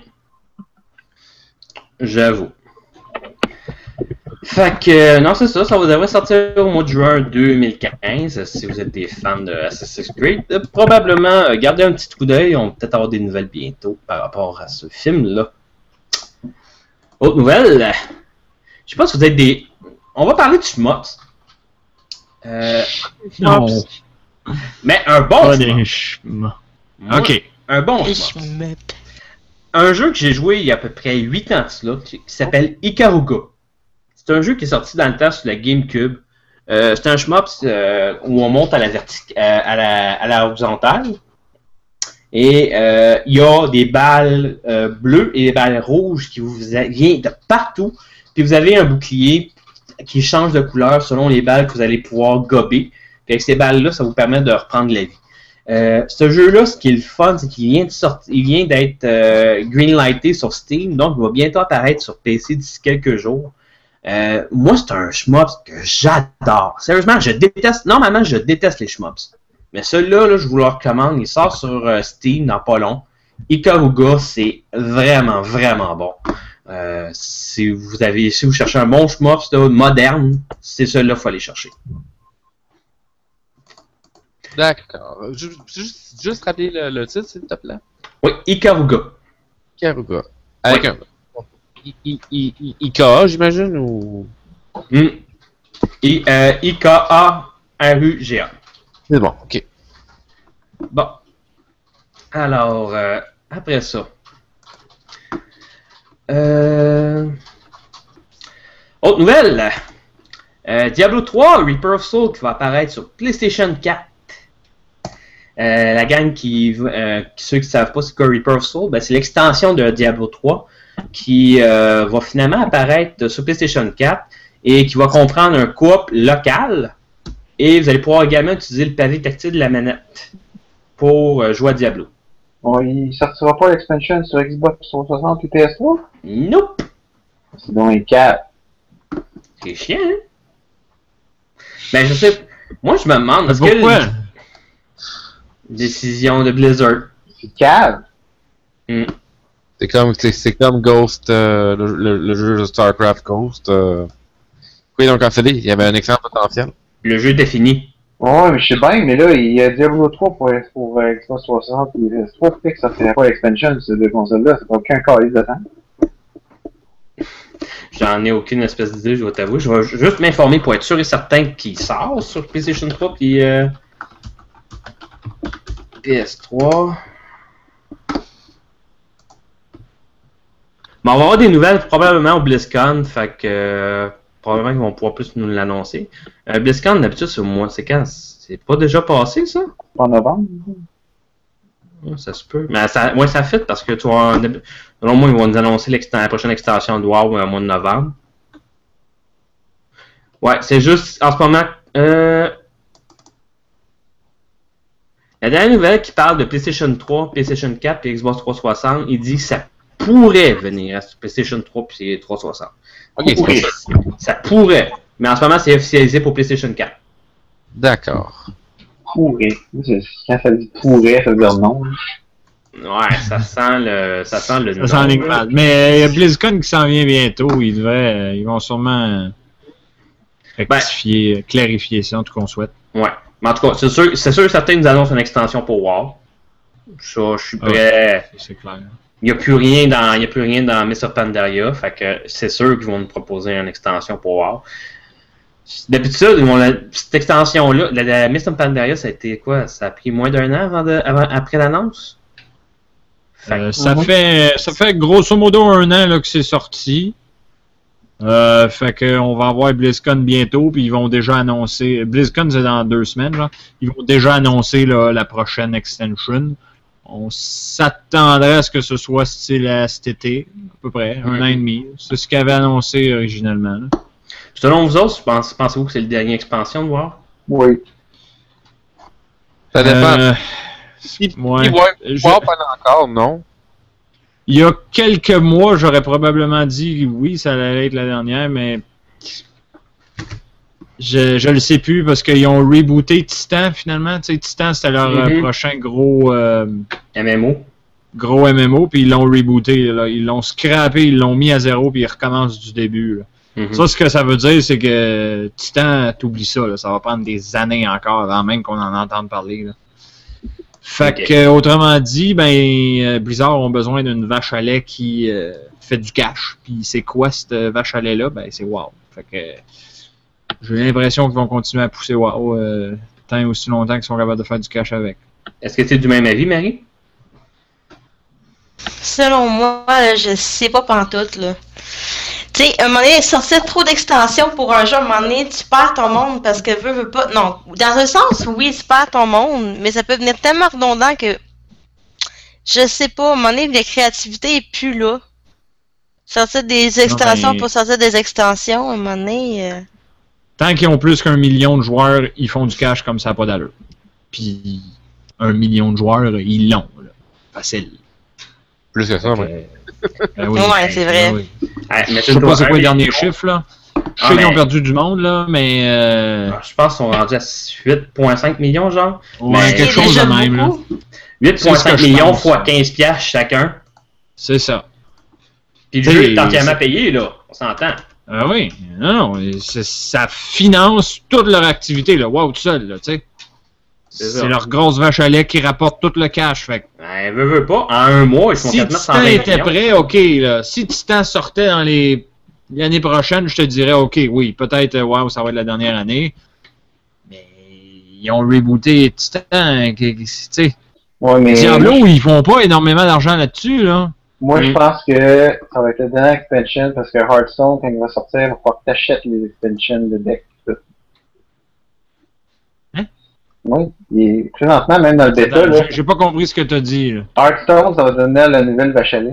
J'avoue. Fait que, euh, non, c'est ça, ça devrait sortir au mois de juin deux mille quinze, si vous êtes des fans de Assassin's Creed. Euh, probablement, euh, gardez un petit coup d'œil, on va peut-être avoir des nouvelles bientôt par rapport à ce film-là. Autre nouvelle, euh, je sais pas si vous êtes des... On va parler de shmups. Euh, non. Mais un bon pas shmup. Des shmups. Ok. Un bon shmup. Un jeu que j'ai joué il y a à peu près huit ans, là, qui s'appelle Ikaruga. C'est un jeu qui est sorti dans le temps sur la GameCube. Euh, c'est un shmup euh, où on monte à la, vertic- euh, à la, à la horizontale. Et euh, il y a des balles euh, bleues et des balles rouges qui vous viennent de partout. Puis vous avez un bouclier qui change de couleur selon les balles que vous allez pouvoir gober. Puis avec ces balles-là, ça vous permet de reprendre la vie. Euh, ce jeu-là, ce qui est le fun, c'est qu'il vient de sortir, il vient d'être euh, greenlighté sur Steam, donc il va bientôt apparaître sur P C d'ici quelques jours. Euh, moi, c'est un shmup que j'adore. Sérieusement, je déteste. Normalement, je déteste les shmups. Mais celui-là, là, je vous le recommande. Il sort sur euh, Steam dans pas long. Ikaruga, c'est vraiment, vraiment bon. Euh, si vous avez, si vous cherchez un bon shmup moderne, c'est celui-là qu'il faut aller chercher. D'accord. Juste, juste, juste rappeler le, le titre, s'il te plaît. Oui, Ikaruga. Ikaruga. Avec oui. un... I, I, I, I K A, j'imagine, ou... Mm. I, euh, I K A R U G A. C'est bon, ok. Bon. Alors, euh, après ça. Euh... Autre nouvelle. Euh, Diablo trois, Reaper of Soul, qui va apparaître sur PlayStation quatre. Euh, la gang qui, euh, ceux qui ne savent pas c'est quoi Reaper of Soul, ben c'est l'extension de Diablo trois qui euh, va finalement apparaître sur PlayStation quatre et qui va comprendre un coop local et vous allez pouvoir également utiliser le pavé tactile de la manette pour euh, jouer à Diablo. Bon, il sortira pas l'expansion sur Xbox trois cent soixante et P S trois? Nope! C'est donc les quatre. C'est chiant, hein? Ben, je sais. Moi, je me demande. Est-ce Pourquoi? que. Décision de Blizzard. C'est cave. Mm. C'est comme, c'est, c'est comme Ghost, euh, le, le, le jeu de StarCraft Ghost. Euh... Oui, donc en fait, il y avait un excellent potentiel. Le jeu était fini. Ouais, mais je sais bien, mais là, il y a Diablo trois pour, pour euh, Xbox trois cent soixante, et c'est trop fait que ça ferait pas l'expansion, ces deux consoles-là, ça fait aucun calice de temps. J'en ai aucune espèce d'idée, je vais t'avouer. Je vais juste m'informer pour être sûr et certain qu'il sort sur PlayStation trois puis euh... P S trois. Bon, on va avoir des nouvelles probablement au BlizzCon, fait que euh, probablement qu'ils vont pouvoir plus nous l'annoncer. Euh, BlizzCon, d'habitude, c'est au mois, c'est quand? C'est pas déjà passé, ça? En novembre. Ouais, ça se peut. Mais ça, ouais, ça fit parce que tu vois, selon moi, ils vont nous annoncer la prochaine extension de WoW au mois de novembre. Ouais, c'est juste, en ce moment, euh, la dernière nouvelle qui parle de PlayStation trois, PlayStation quatre et Xbox trois cent soixante, il dit que ça pourrait venir à PlayStation trois et trois cent soixante. Ok, Pourrait. c'est ça. Ça pourrait. Mais en ce moment, c'est officialisé pour PlayStation quatre. D'accord. Pourrait. Quand ça dit pourrait, ça veut dire non. Ouais, ça sent le, ça sent le Ça nom. s'enligne mal. Mais il y a BlizzCon qui s'en vient bientôt. Ils devraient, euh, ils vont sûrement euh, rectifier, ben, clarifier ça, en tout cas qu'on souhaite. Ouais. Mais en tout cas, c'est sûr, c'est sûr que certains nous annoncent une extension pour WoW. Ça, je suis prêt. Ah, c'est clair. Il n'y a plus rien dans, il y a plus rien dans Mists of Pandaria, fait que c'est sûr qu'ils vont nous proposer une extension pour WoW. D'habitude, ils vont la, cette extension-là, la, la Mists of Pandaria, ça a été quoi? Ça a pris moins d'un an avant de, avant, après l'annonce? Euh, ça, mm-hmm. fait, ça fait grosso modo un an là, que c'est sorti. Euh, fait qu'on va avoir BlizzCon bientôt, puis ils vont déjà annoncer. BlizzCon, c'est dans deux semaines, là. Ils vont déjà annoncer là, la prochaine extension. On s'attendrait à ce que ce soit style à cet été, à peu près, mm-hmm. un an et demi. C'est ce qu'ils avaient annoncé originellement. Là. Selon vous autres, pensez, pensez-vous que c'est le dernier expansion de WoW? Oui. Ça dépend. Euh, il ouais. il va WoW pendant encore, non? Il y a quelques mois, j'aurais probablement dit oui, ça allait être la dernière, mais je je le sais plus parce qu'ils ont rebooté Titan finalement. Tu sais, Titan, c'était leur mm-hmm. prochain gros euh, M M O. Gros M M O, puis ils l'ont rebooté. Là. Ils l'ont scrappé, ils l'ont mis à zéro, puis ils recommencent du début. Là. Mm-hmm. Ça, ce que ça veut dire, c'est que Titan, t'oublies ça. Là. Ça va prendre des années encore avant même qu'on en entende parler. Là. Fait okay. que, autrement dit, ben, Blizzard ont besoin d'une vache à lait qui euh, fait du cash. Puis c'est quoi cette vache à lait-là? Ben, c'est WoW. Fait que j'ai l'impression qu'ils vont continuer à pousser WoW euh, tant et aussi longtemps qu'ils sont capables de faire du cash avec. Est-ce que tu es du même avis, Marie? Selon moi, là, je sais pas pantoute, là. Tu sais, à un moment donné, sortir trop d'extensions pour un jeu, à un moment donné, tu perds ton monde parce que veux, veux pas. Non, dans un sens, oui, tu perds ton monde, mais ça peut devenir tellement redondant que je sais pas, à un moment donné, la créativité est plus là. Sortir des extensions non, mais... pour sortir des extensions, à un moment donné. Euh... Tant qu'ils ont plus qu'un million de joueurs, ils font du cash comme ça, pas d'allure. Puis, un million de joueurs, ils l'ont, là. Facile. Plus que ça, okay. ouais. Ben oui, ouais, c'est vrai. Ben oui. Ah, je sais pas c'est quoi les derniers chiffres, là. Je sais ah, qu'ils ont perdu du monde, là, mais... Euh... Je pense qu'ils sont rendus à huit virgule cinq millions, genre. Ouais, mais quelque chose de même, là. huit virgule cinq millions fois quinze piastres chacun. C'est ça. Puis le jeu est entièrement payé, là. On s'entend. Ah oui. Non, non. Ça finance toute leur activité, là. Wow, tout seul, là, tu sais. C'est, c'est leur grosse vache à lait qui rapporte tout le cash. Fait. Ben, veut, veut pas. En un mois, ils font si Titan était prêt, ok. Là. Si Titan sortait dans les l'année prochaine, je te dirais, ok, oui, peut-être, wow, ça va être la dernière année. Mais ils ont rebooté Titan, tu sais. Ouais, mais... Diablo, ils font pas énormément d'argent là-dessus, là. Moi, mmh. je pense que ça va être la dernière expansion parce que Hearthstone, quand il va sortir, il va falloir que tu achètes les expansions de deck. Oui, et présentement, même dans le bêta, Attends, là... J'ai pas compris ce que t'as dit, là. Hearthstone, ça va donner la nouvelle vache à lait.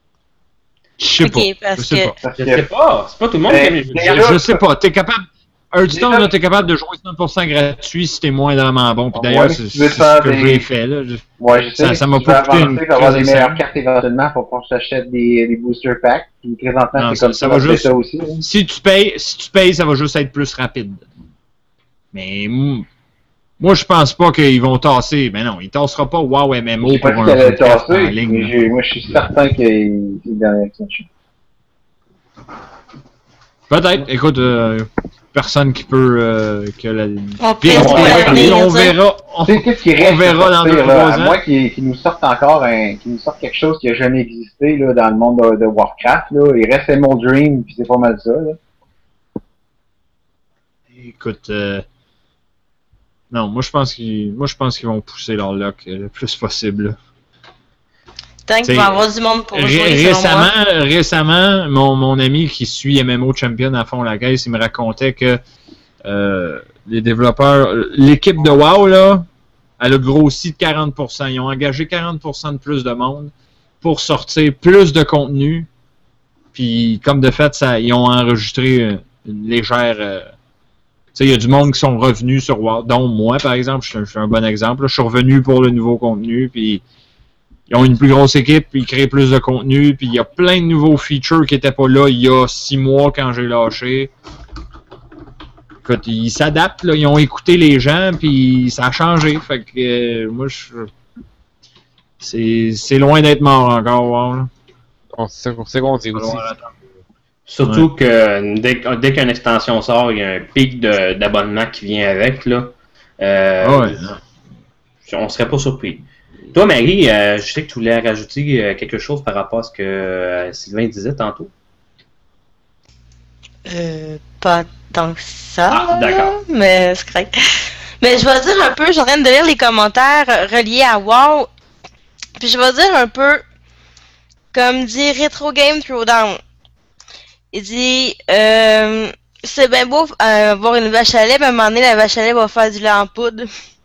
Je sais okay, pas. Parce je sais que... pas. Je sais pas. C'est pas tout le monde qui aime les jeux. Je, je sais pas. T'es capable... Hearthstone, là, t'es capable de jouer cent pour cent gratuit si t'es moindrement bon. Puis Ouais, d'ailleurs, si c'est tu veux c'est faire ce que des- j'ai fait. Là. Je- Ouais, je sais. Ça- ça m'a tu pas veux coûté avancer, une pour avoir crise des de meilleures sang. cartes éventuellement pour qu'on s'achète des, des booster packs. Puis présentement, Non, c'est ça- comme ça ça, va on fait juste- ça aussi. hein. Si tu payes, si tu payes, ça va juste être plus rapide. Mais mm, moi, je pense pas qu'ils vont tasser. Mais non, ils tasseront pas WoW M M O J'ai pour pas dit un qu'elle jeu allait de cartes en tasser, ligne. mais là. j'ai- moi, je suis certain que c'est une dernière extension. Peut-être. Écoute, euh, personne qui peut... Euh, que la... On Puis, peut on, Ouais, verra, ouais, on ouais. verra. On, Tu sais, qu'est-ce qui on reste verra à dans sortir, deux, là, trois à ans. moins qu'ils qu'ils nous sortent encore un, qu'ils nous sortent quelque chose qui a jamais existé là, dans le monde de, de Warcraft. Là. Il reste Emerald Dream, puis c'est pas mal ça. Là. Écoute, euh, non, moi je pense qu'ils, moi je pense qu'ils vont pousser leur luck euh, le plus possible. là. Tant qu'il T'sais, va y avoir du monde pour Ré- jouer, selon récemment, moi. récemment, mon, mon ami qui suit M M O Champion à fond la caisse, il me racontait que euh, les développeurs, l'équipe de WoW là, elle a grossi de quarante pour cent. Ils ont engagé quarante pour cent de plus de monde pour sortir plus de contenu. Puis comme de fait, ça, ils ont enregistré une, une légère. Euh, tu sais, il y a du monde qui sont revenus sur WoW, dont moi par exemple, je suis un, je suis un bon exemple. là. Je suis revenu pour le nouveau contenu, puis ils ont une plus grosse équipe, puis ils créent plus de contenu, puis il y a plein de nouveaux features qui n'étaient pas là il y a six mois quand j'ai lâché. Écoute, ils s'adaptent, là, ils ont écouté les gens, puis ça a changé. Fait que euh, moi, je c'est, c'est loin d'être mort encore, WoW, là. On sait, on sait qu'on sait Faut aussi. falloir attendre. Surtout que dès, que- dès qu'une extension sort, il y a un pic de- d'abonnement qui vient avec. Là. Euh, Ah ouais, non. On serait pas surpris. Toi, Marie, euh, je sais que tu voulais rajouter euh, quelque chose par rapport à ce que euh, Sylvain disait tantôt. Euh, pas tant que ça. Ah, d'accord. Mais c'est correct. Mais je vais dire un peu, je suis en train de lire les commentaires euh, reliés à WoW. Puis je vais dire un peu, comme dit Retro Game Throwdown. Il dit, euh, c'est bien beau euh, avoir une vache à lait, mais à un moment donné, la vache à lait va faire du lait en poudre.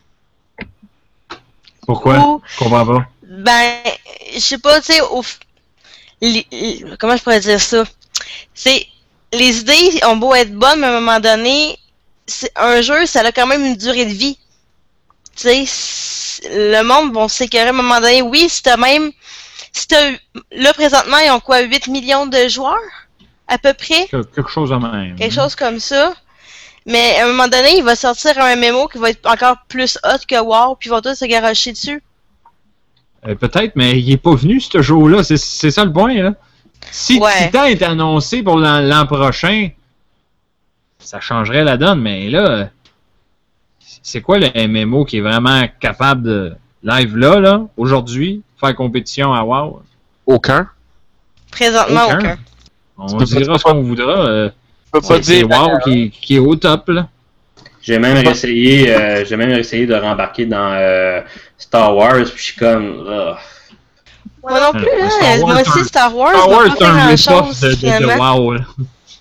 Pourquoi? Ou, Je comprends pas. ben, je sais pas, tu sais, au f- les- les- comment je pourrais dire ça? C'est, les idées ont beau être bonnes, mais à un moment donné, c'est un jeu, ça a quand même une durée de vie. Tu sais, c- le monde vont s'écœurer à un moment donné. Oui, si t'as même, si t'as, là, présentement, ils ont quoi, huit millions de joueurs? À peu près? Que- Quelque chose en même. Quelque chose comme ça. Mais à un moment donné, il va sortir un M M O qui va être encore plus hot que WoW, puis ils vont tous se garocher dessus. Euh, peut-être, mais il est pas venu, ce jour-là. C'est, c'est ça le point, là. Si Ouais. Titan est annoncé pour l'an, l'an prochain, ça changerait la donne, mais là, euh, c'est quoi le M M O qui est vraiment capable de live là, là, aujourd'hui, faire compétition à WoW? Aucun. Présentement, Aucun. aucun. On Tu peux pas- dira ce qu'on voudra. euh, Je peux pas c'est, c'est dire. WoW qui, qui est au top, là. J'ai même essayé, euh, j'ai même essayé de rembarquer dans euh, Star Wars, puis je suis comme. ugh. Moi non plus, Euh, là. Star Wars, Moi c'est un- aussi, Star Wars, Star m'a Wars, pas c'est fait un grand-chose, rip-off de, de, de finalement. WoW, là.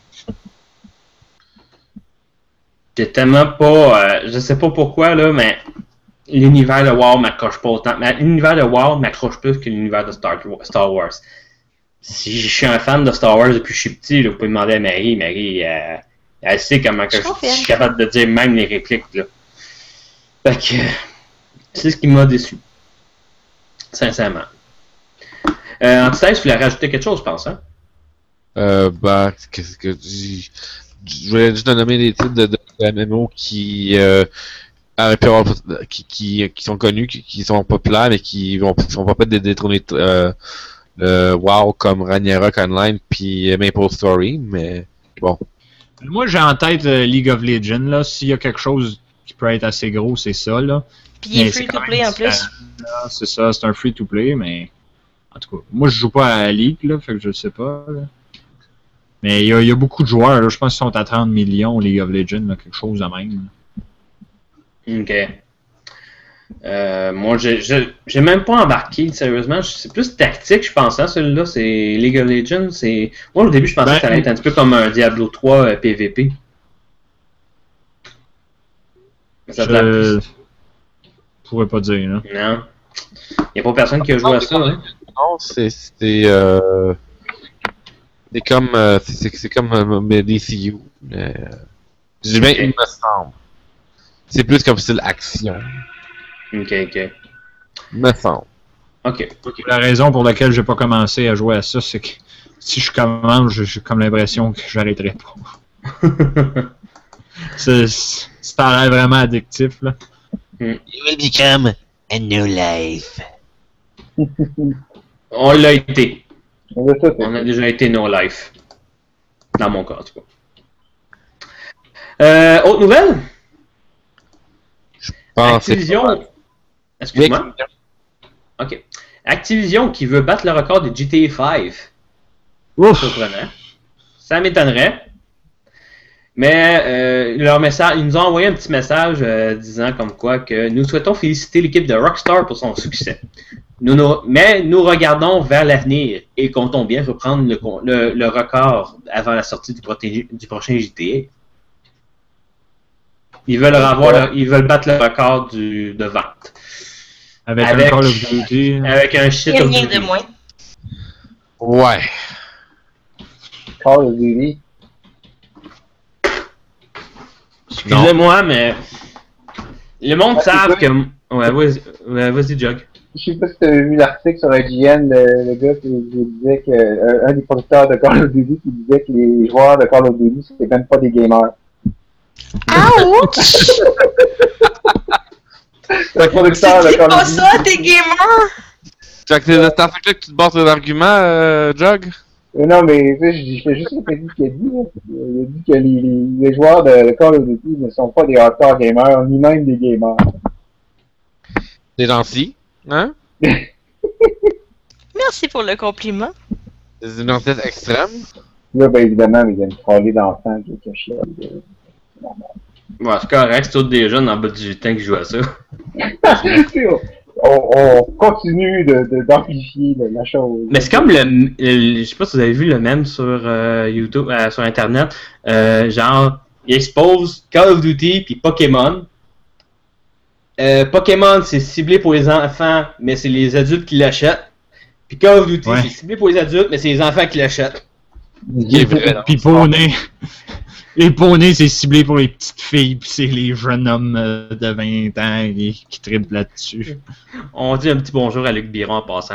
J'ai tellement pas. Euh, je sais pas pourquoi, là, mais l'univers de WoW m'accroche pas autant. Mais l'univers de WoW m'accroche plus que l'univers de Star, Star Wars. Si je suis un fan de Star Wars depuis que je suis petit, là, vous pouvez demander à Marie. Marie, euh, elle sait comment que Je je, confirme. je suis capable de dire même les répliques. Là. Fait que c'est ce qui m'a déçu. Sincèrement. Euh, Antithèse, tu voulais rajouter quelque chose, je pense, hein? Euh, bah, qu'est-ce que je je voulais juste nommer des titres de, de, de M M O qui, euh, auraient pu avoir- qui, qui, qui sont connus, qui, qui sont populaires, mais qui vont, qui sont pas peut-être de détrôner euh, le WoW comme Ragnarok Online puis Maple Story, mais bon. Moi, j'ai en tête euh, League of Legends, là. S'il y a quelque chose qui peut être assez gros, c'est ça, là. Puis il est Mais free c'est to quand play même en plus. différent, là. C'est ça, c'est un free-to-play, mais... En tout cas, moi, je joue pas à la League, là, fait que je sais pas, là. Mais il y, a- il y a beaucoup de joueurs, là. Je pense qu'ils sont à trente millions, League of Legends, là, quelque chose de même. Ok. Euh, moi, j'ai- j'ai j'ai même pas embarqué, sérieusement. C'est plus tactique, je pense, hein, celui-là. C'est League of Legends. C'est... Moi, au début, je pensais Ben, que ça allait être un petit peu comme un Diablo trois euh, P V P. Mais ça te l'a Je plus. pourrais pas dire, là. Non. Il n'y a pas personne qui a joué à ça, hein? Non, c'est c'est euh, c'est comme euh, c'est c'est comme euh, D C U. Euh, Je dis bien, Ok. il me semble. C'est plus comme style action. Ok, ok. Il me semble. Ok. La raison pour laquelle j'ai pas commencé à jouer à ça, c'est que si je commence, j'ai j'ai comme l'impression que j'arrêterai pas. C'est c'est un rêve vraiment addictif, là. You will become a new life. On l'a été. On a tout On a déjà été no life. Dans mon cas, en tout cas. Euh, autre nouvelle? Je pense Activision. Excuse-moi. Ok. Activision qui veut battre le record de G T A cinq. Ouf! Surprenant. Ça m'étonnerait. Mais euh, leur message, ils nous ont envoyé un petit message euh, disant comme quoi que nous souhaitons féliciter l'équipe de Rockstar pour son succès. Nous, nous, mais nous regardons vers l'avenir et comptons bien reprendre le, le, le record avant la sortie du, proté- du prochain G T A. Ils veulent avoir, le- ils veulent battre le record du, de vente. Avec, Avec- un Call of Duty. Avec un shit Rien of rien Duty. de moins. Ouais. Call of Duty. Excusez-moi, mais le monde Ah, savent c'est que... Ouais, vas-y, ouais, vas-y, Jug. Je sais pas si tu as vu l'article sur I G N, le, le gars qui, qui disait que, euh, un des producteurs de Call of Duty qui disait que les joueurs de Call of Duty c'était même pas des gamers. Ouch! Le producteur de Tu dis Call pas of Duty. ça, t'es gamer! Fait que c'est de cet article-là que tu te bases tes arguments, euh, Jug? Euh, non, mais tu sais, je je fais juste répéter ce qu'il a dit. Là. Il a dit que les, les, les joueurs de, de Call of Duty ne sont pas des hardcore gamers, ni même des gamers. C'est gentil. Hein? Merci pour le compliment. C'est une gentillesse extrême. Là, ben évidemment, il y a une trollée d'enfants qui est cachée. Ouais, c'est correct, c'est tous des jeunes en bas de dix-huit ans qui jouent à ça. on, on continue de, de, d'amplifier la, la chose. Mais c'est comme le, le- je sais pas si vous avez vu le même sur euh, YouTube, euh, sur internet, euh, genre il expose Call of Duty puis Pokémon. Euh, Pokémon c'est ciblé pour les enfants, mais c'est les adultes qui l'achètent. Puis Call of Duty Ouais. c'est ciblé pour les adultes, mais c'est les enfants qui l'achètent. Il est vrai, non? Puis Poney. Les poneys, c'est ciblé pour les petites filles, puis c'est les jeunes hommes euh, de vingt ans qui, qui trippent là-dessus. On dit un petit bonjour à Luc Biron en passant.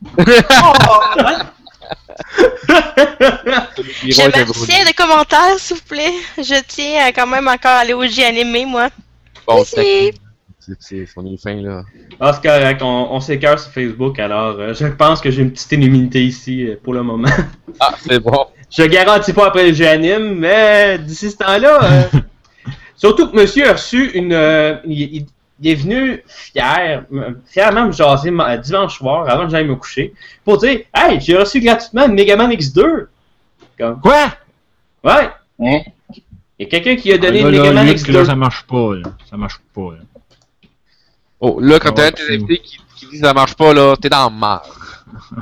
J'aimerais de commentaires, s'il vous plaît. Je tiens à quand même encore aller au J animé, moi. Bon, Merci. c'est c'est- c'est on est fin, là. Ah, c'est correct, on, on s'écœure sur Facebook, alors euh, je pense que j'ai une petite immunité ici euh, pour le moment. Ah, c'est bon. Je garantis pas après le G-Anime, mais d'ici ce temps-là, euh, surtout que monsieur a reçu une... euh, il, il- il est venu fier, euh, fièrement me jaser ma- dimanche soir, avant que j'aille me coucher, pour dire « Hey, j'ai reçu gratuitement une Megaman X deux! » Comme, Quoi? ouais! Hein? Il y a quelqu'un qui a donné Là, une là, Megaman Luc, X là, deux. ça marche pas, là. Ça marche pas, là. Oh, là, quand Ah, t'as un ouais, de tes invités qui, qui dit que ça marche pas, là, t'es dans le marre.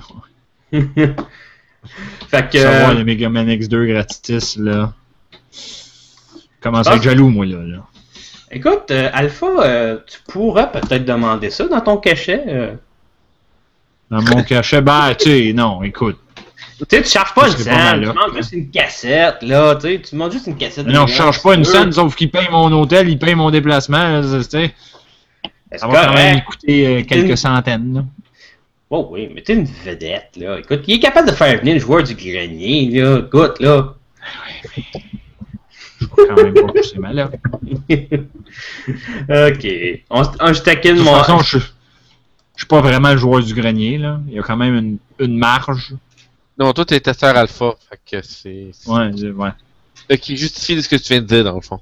Fait que... Savoir euh, le Mega Man X deux gratis, là. Commence à Ah. être jaloux, moi, là. là. Écoute, euh, Alpha, euh, tu pourras peut-être demander ça dans ton cachet. euh. Dans mon cachet, ben, tu sais, non, écoute. Tu sais, tu charges pas Ça une serait pas scène, mal, tu là. demandes juste une cassette, là, tu sais, tu demandes juste une cassette. de Non, Megaman je charge pas une X deux. scène, sauf qu'il paye mon hôtel, il paye mon déplacement, là, tu sais. C'est Ça va quand même correct. coûter euh, quelques Une- centaines, là. Oh oui, mais t'es une vedette, là. Écoute, il est capable de faire venir le joueur du grenier, là. Écoute, là. Je vais quand même pas pousser mal, là. Ok. On, s- on, je taquine De toute mon... façon, je je suis pas vraiment le joueur du grenier, là. Il y a quand même une, une marge. Non, toi, t'es testeur alpha, fait que c'est... c'est- Ouais, je- ouais. Fait qui justifie ce que tu viens de dire, dans le fond.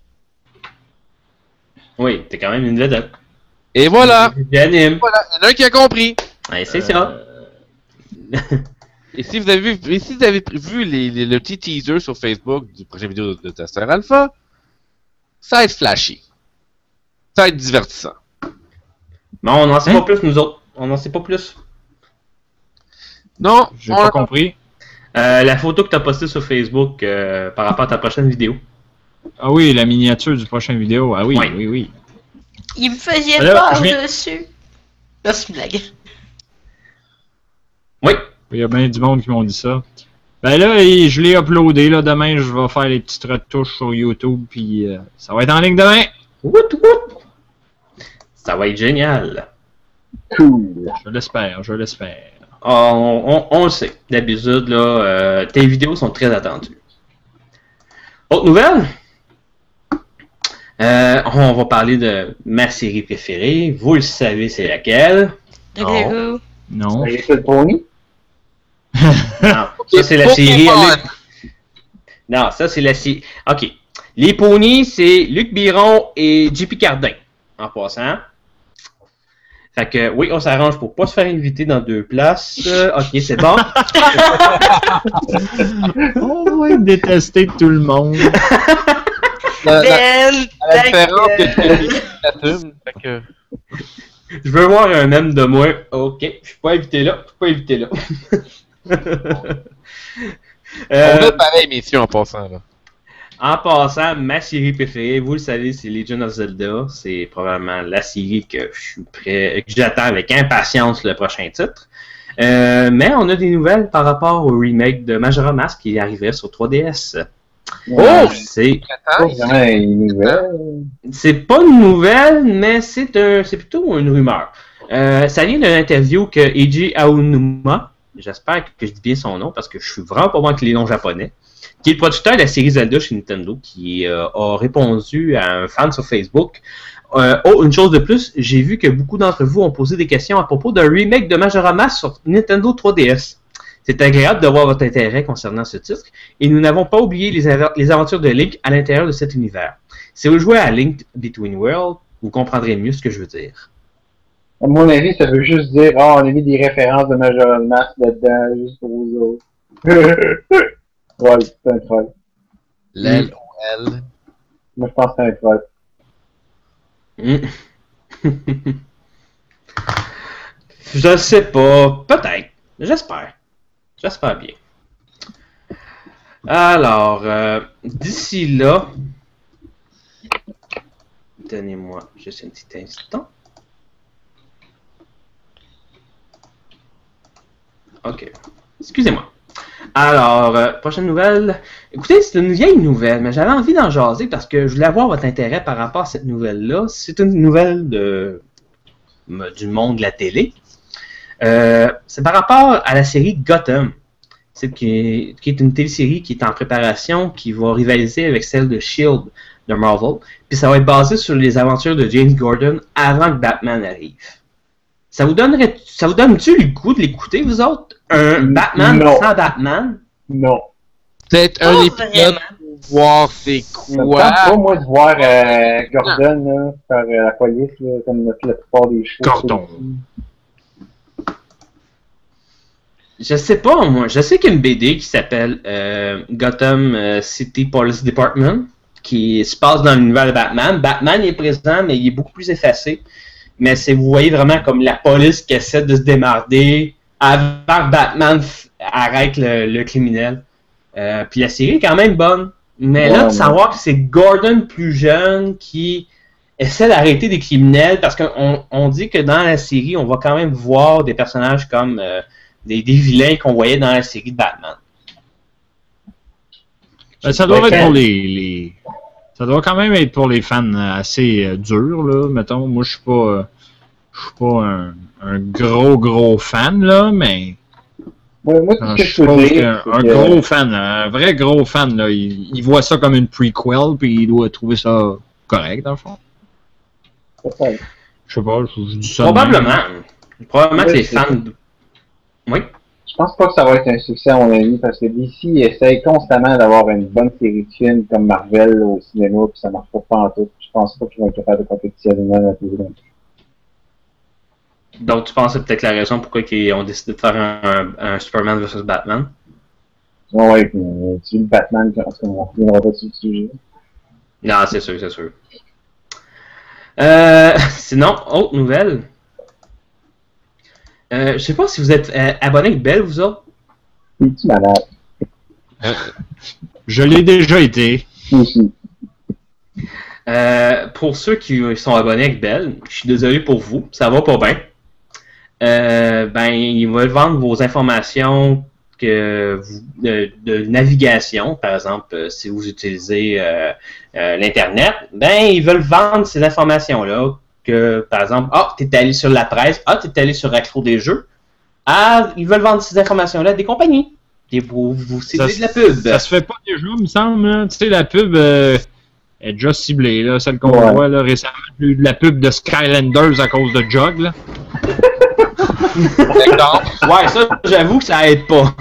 Oui, t'es quand même une vedette. Et voilà! J'anime. Voilà, il y en a un qui a compris! Ouais, c'est ça. Et si vous avez vu, et si vous avez vu les, les- le petit teaser sur Facebook du prochain vidéo de, de testeur alpha, ça va être flashy. Ça va être divertissant. Mais on n'en sait Hein? pas plus, nous autres. On n'en sait pas plus. Non, J'ai on pas a- compris. Euh, la photo que t'as postée sur Facebook euh, par rapport à ta prochaine vidéo. Ah oui, la miniature du prochain vidéo. Ah oui, Ouais. oui, oui. Il me faisait Alors, peur je viens- dessus. Là, c'est une blague. Oui. Il y a bien du monde qui m'ont dit ça. Ben là, je l'ai uploadé. Là. Demain, je vais faire les petites retouches sur YouTube. Puis euh, ça va être en ligne demain. Wout, wout. Ça va être génial. Cool. Je l'espère, je l'espère. Ah, on, on, on le sait. D'habitude, là, euh, tes vidéos sont très attendues. Autre nouvelle? Euh, on va parler de ma série préférée. Vous le savez, c'est laquelle? Doctor Who. Non. C'est le pony? Non, ça c'est la série. Luc... Non, ça c'est la série. Ok. Les ponies, c'est Luc Biron et J P Cardin, en passant. Fait que oui, on s'arrange pour pas se faire inviter dans deux places. Euh, ok, c'est bon. On va être détesté de tout le monde. La, la, Ben, la différence ta que gueule. la thune, fait que... Je veux voir un mème de moi. Ok, je suis pas invité là. Je suis pas invité là. euh, On a pareil, messieurs, en passant, là. En passant, ma série préférée, vous le savez, c'est Legend of Zelda. C'est probablement la série que je suis prêt, que j'attends avec impatience le prochain titre. Euh, mais on a des nouvelles par rapport au remake de Majora Mask qui arriverait sur trois D S. Oh! C'est, Pas vraiment une nouvelle. c'est pas une nouvelle, mais c'est un, c'est plutôt une rumeur. Euh, ça vient d'une interview que Eiji Aonuma, j'espère que je dis bien son nom parce que je suis vraiment pas bon avec les noms japonais, qui est le producteur de la série Zelda chez Nintendo, qui euh, a répondu à un fan sur Facebook. Euh, oh, une chose de plus, j'ai vu que beaucoup d'entre vous ont posé des questions à propos d'un remake de Majora Mask sur Nintendo trois D S. C'est agréable de voir votre intérêt concernant ce titre, et nous n'avons pas oublié les, av- les aventures de Link à l'intérieur de cet univers. Si vous jouez à Link Between Worlds, vous comprendrez mieux ce que je veux dire. À mon avis, ça veut juste dire, oh, on a mis des références de Majora Mask là-dedans, juste pour vous autres. Ouais, c'est un troll. L O L. Moi, je pense que c'est un troll. Mm. Je sais pas, peut-être, j'espère. J'espère bien. Alors, euh, d'ici là, donnez-moi juste un petit instant. Ok, excusez-moi. Alors, euh, prochaine nouvelle. Écoutez, c'est une vieille nouvelle, mais j'avais envie d'en jaser parce que je voulais avoir votre intérêt par rapport à cette nouvelle-là. C'est une nouvelle de, du monde de la télé. Euh, c'est par rapport à la série Gotham, c'est qui, qui est une télésérie qui est en préparation, qui va rivaliser avec celle de Shield de Marvel. Puis ça va être basé sur les aventures de James Gordon avant que Batman arrive. Ça vous donnerait, ça vous donne-tu le goût de l'écouter, vous autres? Un Batman Non. sans Batman? Non. Peut-être Pas un épisode vraiment. pour voir c'est Ça me tente quoi. pas, moi, de voir euh, Gordon là, faire euh, la police, là, comme la plupart des chevaux. Gordon. Je sais pas, moi. Je sais qu'il y a une B D qui s'appelle euh, Gotham euh, City Police Department, qui se passe dans l'univers de Batman. Batman est présent, mais il est beaucoup plus effacé. Mais c'est, vous voyez vraiment comme la police qui essaie de se démarrer avant que Batman f- arrête le, le criminel. Euh, puis la série est quand même bonne. Mais là, Ouais, de savoir que c'est Gordon plus jeune qui essaie d'arrêter des criminels, parce qu'on on dit que dans la série, on va quand même voir des personnages comme euh, des, des vilains qu'on voyait dans la série de Batman. Ben, ça doit Ouais, être quand- pour les, les- Ça doit quand même être pour les fans assez euh, durs, là. Mettons, moi, je suis pas. euh, Je suis pas un, un gros, gros fan, là, mais. Ouais, moi, tout euh, ce que je je peux suppose dire, qu'un c'est un que- gros fan, un vrai gros fan, là, il, il voit ça comme une prequel, puis il doit trouver ça correct, dans le fond. Peut-être. Je sais pas, je, je dis ça. de même. Probablement. Probablement que Ouais, les c'est fans. ça. de- Oui. Je pense pas que ça va être un succès, à mon avis, parce que D C essaye constamment d'avoir une bonne série de films comme Marvel au cinéma, puis ça marche pas en tout. Je pense pas qu'ils vont être capables de compétitionner à la télé. Donc, tu penses que c'est peut-être la raison pourquoi ils ont décidé de faire un, un, un Superman versus Batman? Ouais, ouais, puis, euh, tu le Batman, quand on reviendra pas sur le sujet. Non, c'est sûr, c'est sûr. Euh, sinon, autre nouvelle. Euh, je sais pas si vous êtes euh, abonné avec Bell, vous autres. Es-tu malade? Je l'ai déjà été. Moi aussi. Euh, pour ceux qui sont abonnés avec Bell, je suis désolé pour vous, ça va pas bien. Euh, ben, ils veulent vendre vos informations que vous, de, de navigation, par exemple, euh, si vous utilisez euh, euh, l'Internet, ben ils veulent vendre ces informations-là. Que, par exemple, ah, tu es allé sur la presse, ah, tu es allé sur Accro des jeux. Ah, ils veulent vendre ces informations-là à des compagnies. Et vous, vous c'est de la pub. Ça se fait pas déjà, il me semble. Hein? Tu sais, la pub euh, est déjà ciblée, là, celle qu'on Ouais. voit là, récemment. De la pub de Skylanders à cause de Jug. Là. Ouais, ça, j'avoue que ça aide pas.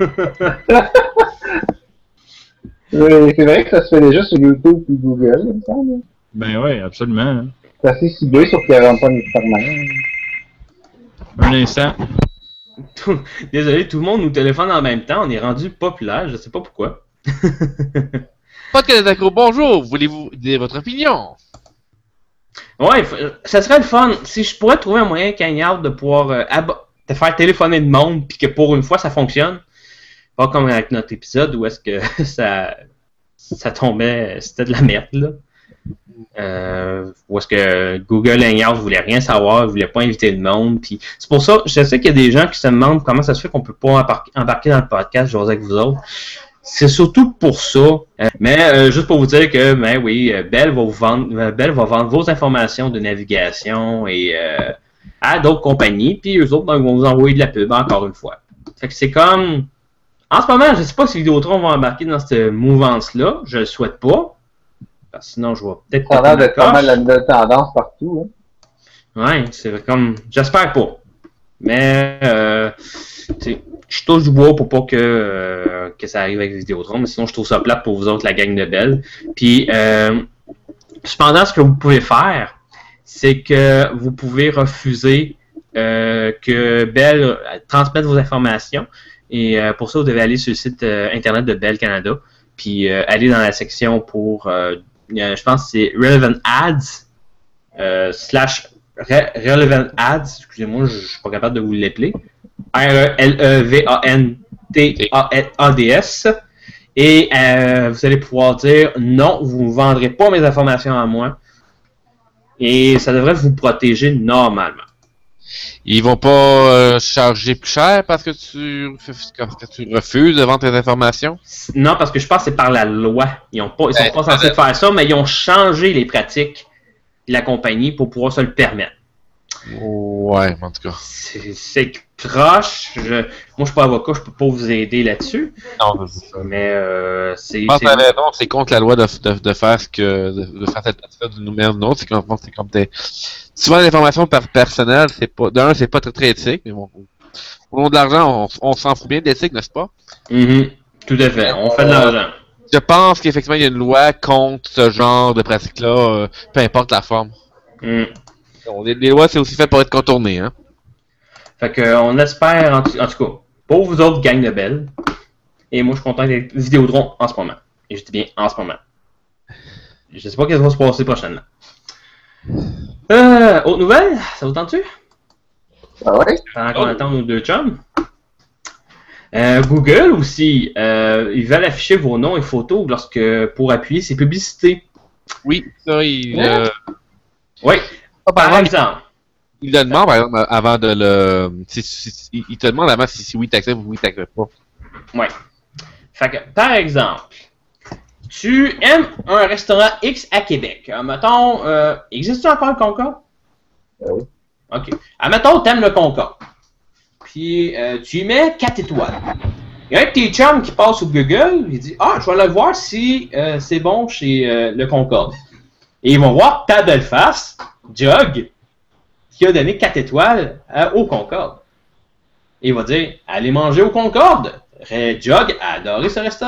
Oui, c'est vrai que ça se fait déjà sur YouTube et Google, il me semble. Ben oui, absolument. Hein. C'est assez ciblé, sauf qu'il n'y avait pas nécessairement. Un instant. Désolé, tout le monde nous téléphone en même temps. On est rendu populaire, je sais pas pourquoi. Podcast des accros, bonjour, voulez-vous dire votre opinion? Ouais, f- ça serait le fun. Si je pourrais trouver un moyen Cagnard de pouvoir euh, ab- te faire téléphoner de monde, puis que pour une fois ça fonctionne. Pas comme avec notre épisode où est-ce que ça, ça tombait, c'était de la merde, là. Euh, où est-ce que Google Hangout voulait rien savoir, voulait pas inviter le monde. Puis c'est pour ça, je sais qu'il y a des gens qui se demandent comment ça se fait qu'on peut pas embarquer, embarquer dans le podcast, je vais avec vous autres. C'est surtout pour ça. Euh, mais euh, juste pour vous dire que, ben oui, euh, Bell va vous vendre, euh, Bell va vendre vos informations de navigation et euh, à d'autres compagnies. Puis eux autres, ben, ils vont vous envoyer de la pub encore une fois. Fait que c'est comme, en ce moment, je sais pas si Vidéotron va embarquer dans cette mouvance-là. Je le souhaite pas. Parce que sinon, je vais peut-être Ça a l'air péter ma d'être pas mal coche. la nouvelle tendance partout. Hein. Ouais, c'est comme. J'espère pas. Mais euh, t'sais, je touche du bois pour pas que, euh, que ça arrive avec Vidéotron, mais sinon je trouve ça plate pour vous autres, la gang de Bell. Puis euh, cependant, ce que vous pouvez faire, c'est que vous pouvez refuser euh, que Bell transmette vos informations. Et euh, pour ça, vous devez aller sur le site euh, internet de Bell Canada, puis euh, aller dans la section pour euh, je pense que c'est Relevant Ads euh, slash Re- Relevant Ads, excusez-moi, je, je suis pas capable de vous l'appeler. R L E V A N T A D S. Et euh, vous allez pouvoir dire non, vous ne vendrez pas mes informations à moi. Et ça devrait vous protéger normalement. Ils vont pas euh, charger plus cher parce que tu parce que tu refuses de vendre tes informations? Non, parce que je pense que c'est par la loi. Ils ont pas, ils sont Ben, pas censés faire ça, mais ils ont changé les pratiques de la compagnie pour pouvoir se le permettre. Ouais, en tout cas. C'est, c'est proche. Je, moi, je suis pas avocat, je peux pas vous aider là-dessus. Non, c'est ça. Mais euh, c'est. Je pense c'est... que t'as raison, c'est contre la loi de, de, de faire ce que de, de faire cette pratique de nous-mêmes. Non, c'est comme c'est comme t'es. Souvent l'information par personnelle, c'est pas. D'un, c'est pas très très éthique, mais bon. Au nom de l'argent, on, on s'en fout bien d'éthique, n'est-ce pas? Mm-hmm. Tout à fait. On fait de l'argent. Je pense qu'effectivement il y a une loi contre ce genre de pratique-là, euh, peu importe la forme. Mm. Bon, les, les lois, c'est aussi fait pour être contourné, hein. Fait que on espère, en, tout- en tout cas, pour vous autres, gang de Bell. Et moi, je suis content d'être Vidéotron en ce moment. Et je dis bien en ce moment. Je sais pas qu'est-ce qui va se passer prochainement. Euh, autre nouvelle? Ça vous tente-tu? Ah ouais? Pendant qu'on attend nos deux chums. Euh, Google aussi, euh, ils veulent afficher vos noms et photos lorsque pour appuyer ces publicités. Oui, ça, il, Ouais. euh, Oui, ah, par par exemple, exemple. il te demande, par exemple, avant de le. Si, si, si- il te demande avant si, si oui t'acceptes ou oui t'acceptes pas. Oui. Fait que, par exemple, tu aimes un restaurant X à Québec. Euh, mettons, euh, existe-t-il encore le Concorde? Ah oui. OK. Admettons, t'aimes le Concorde. Puis, euh, tu y mets quatre étoiles. Il y a un de tes chums qui passe sur Google, il dit « Ah, je vais aller voir si euh, c'est bon chez euh, le Concorde. » Et ils vont voir ta belle face, Jug, qui a donné quatre étoiles euh, au Concorde. Et il va dire « Allez manger au Concorde. Ré- Jug a adoré ce restaurant. »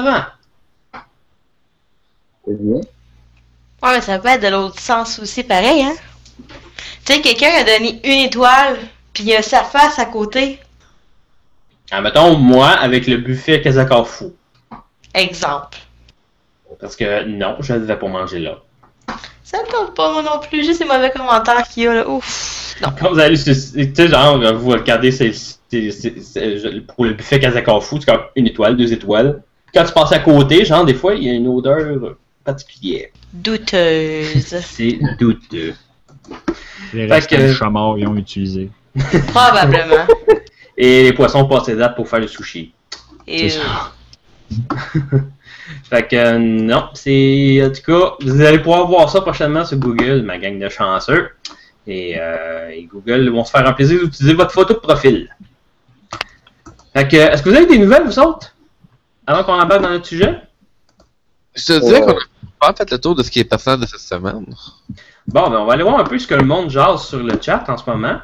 C'est bien. Ouais, mais ça peut être de l'autre sens aussi, pareil, hein? Tu sais, quelqu'un a donné une étoile, puis il y a sa face à côté. Admettons, moi, avec le buffet Kazakarfu. Exemple. Parce que non, je ne vais pas manger là. Ça me tente pas, moi non plus, juste ces mauvais commentaires qu'il y a, là. Ouf. Non. Quand vous allez sur, tu sais, genre, vous regardez c'est, c'est, c'est, c'est- pour le buffet Kazakarfu, c'est comme une étoile, deux étoiles. Quand tu passes à côté, genre, des fois, il y a une odeur particulière. Douteuse. C'est douteux. Les Fait restes que- que les chamards ils ont utilisé. Probablement. Et les poissons passent les dates pour faire le sushi. Et, C'est ça. Fait que euh, non, c'est. En tout cas, vous allez pouvoir voir ça prochainement sur Google, ma gang de chanceux. Et, euh, et Google vont se faire un plaisir d'utiliser votre photo de profil. Fait que, est-ce que vous avez des nouvelles, vous autres? Avant qu'on embarque dans notre sujet? Je te dirais qu'on a pas fait le tour de ce qui est passé de cette semaine. Bon, ben on va aller voir un peu ce que le monde jase sur le chat en ce moment.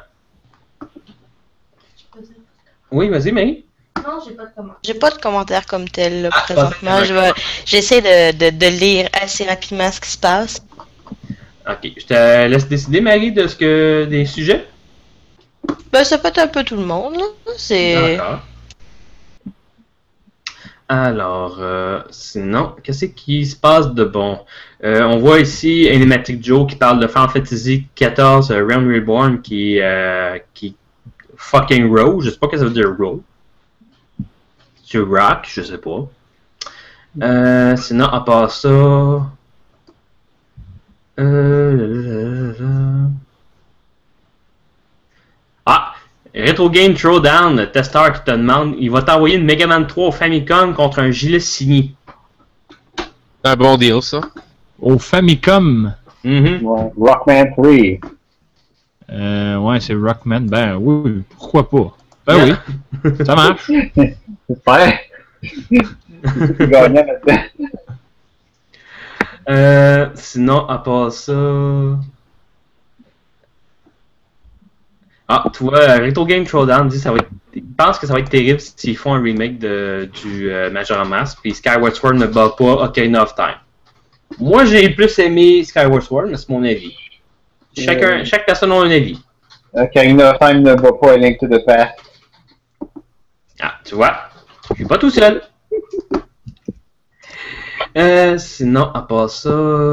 Oui, vas-y, Marie. Non, j'ai pas de commentaires. J'ai pas de commentaires comme tel, là, Ah, présentement. je Je pensais vais... J'essaie de, de, de lire assez rapidement ce qui se passe. Ok, je te laisse décider, Marie, de ce que des sujets. Ben, ça peut être un peu tout le monde, là. C'est... D'accord. Alors, euh, sinon, qu'est-ce qui se passe de bon? Euh, on voit ici Animatic Joe qui parle de Final Fantasy quatorze euh, Realm Reborn qui, euh, qui fucking row. Je sais pas ce que ça veut dire row. C'est rock, je sais pas. Euh, sinon, à part ça. Euh... Ah! Retro Game Throwdown, testeur qui te demande, il va t'envoyer une Mega Man trois au Famicom contre un gilet signé. C'est un bon deal, ça. Au Famicom. Mm-hmm. Ouais. Rockman trois. Euh, ouais, c'est Rockman. Ben oui, pourquoi pas? Ben oui, ça marche. Super. C'est gagnant maintenant. Euh, sinon, à part ça... Ah, tu vois, Retro Game Throwdown dit ça va être... Il pense que ça va être terrible s'ils font un remake de, du euh, Majora's Mask, puis Skyward Sword ne bat pas Ocarina of Time. Moi, j'ai plus aimé Skyward Sword, mais c'est mon avis. Chacun, Euh... Chaque personne a un avis. Ocarina of Time ne bat pas A Link to the Past. Ah, tu vois, je suis pas tout seul. Euh, sinon, à part ça...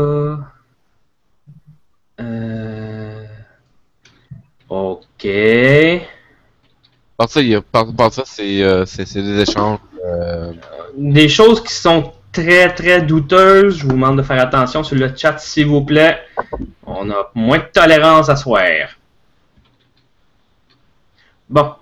Euh... Ok... Par ça, il y a, par, par ça c'est, euh, c'est, c'est des échanges. Euh... Des choses qui sont très très douteuses, je vous demande de faire attention sur le chat s'il vous plaît. On a moins de tolérance à soir. Bon.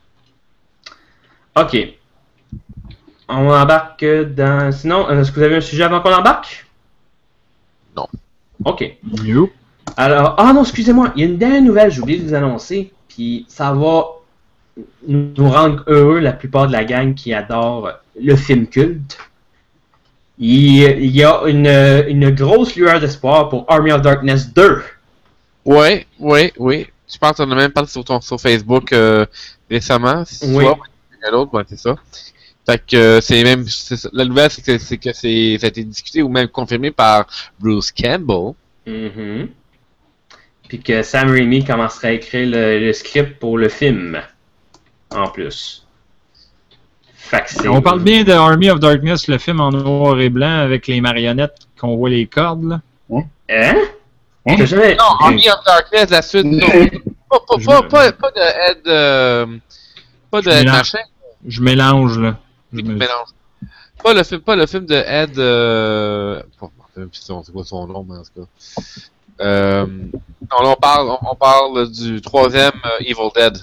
Ok. On embarque dans... Sinon, est-ce que vous avez un sujet avant qu'on embarque? Non. Ok. Nope. Alors, ah non, excusez-moi, il y a une dernière nouvelle, j'ai oublié de vous annoncer, puis ça va nous rendre heureux, la plupart de la gang qui adore le film culte. Il, il y a une, une grosse lueur d'espoir pour Army of Darkness deux. Ouais, ouais, oui. Je pense qu'on a même parlé sur ton sur Facebook euh, récemment. Si Oui. tu vois, il y a l'autre, ouais, c'est ça. Fait que euh, c'est même c'est ça. La nouvelle, c'est que c'est que c'est ça a été discuté ou même confirmé par Bruce Campbell. Mm-hmm. Puis que Sam Raimi commencerait à écrire le, le script pour le film. En plus. Fait que c'est... On parle bien de Army of Darkness, le film en noir et blanc avec les marionnettes qu'on voit les cordes, là. Hein? Hein? T'as jamais... Non, Army of Darkness, la suite. Non. Pas, pas, Je pas, me- pas, pas de Ed. Euh, pas de Je Ed mélange. machin. Je mélange, là. Je Oui, me- mélange. Pas le film, pas le film de Ed. Euh... Bon, c'est quoi son nom, mais en tout cas. Euh... Non, là, on parle, on, on parle du troisième euh, Evil Dead.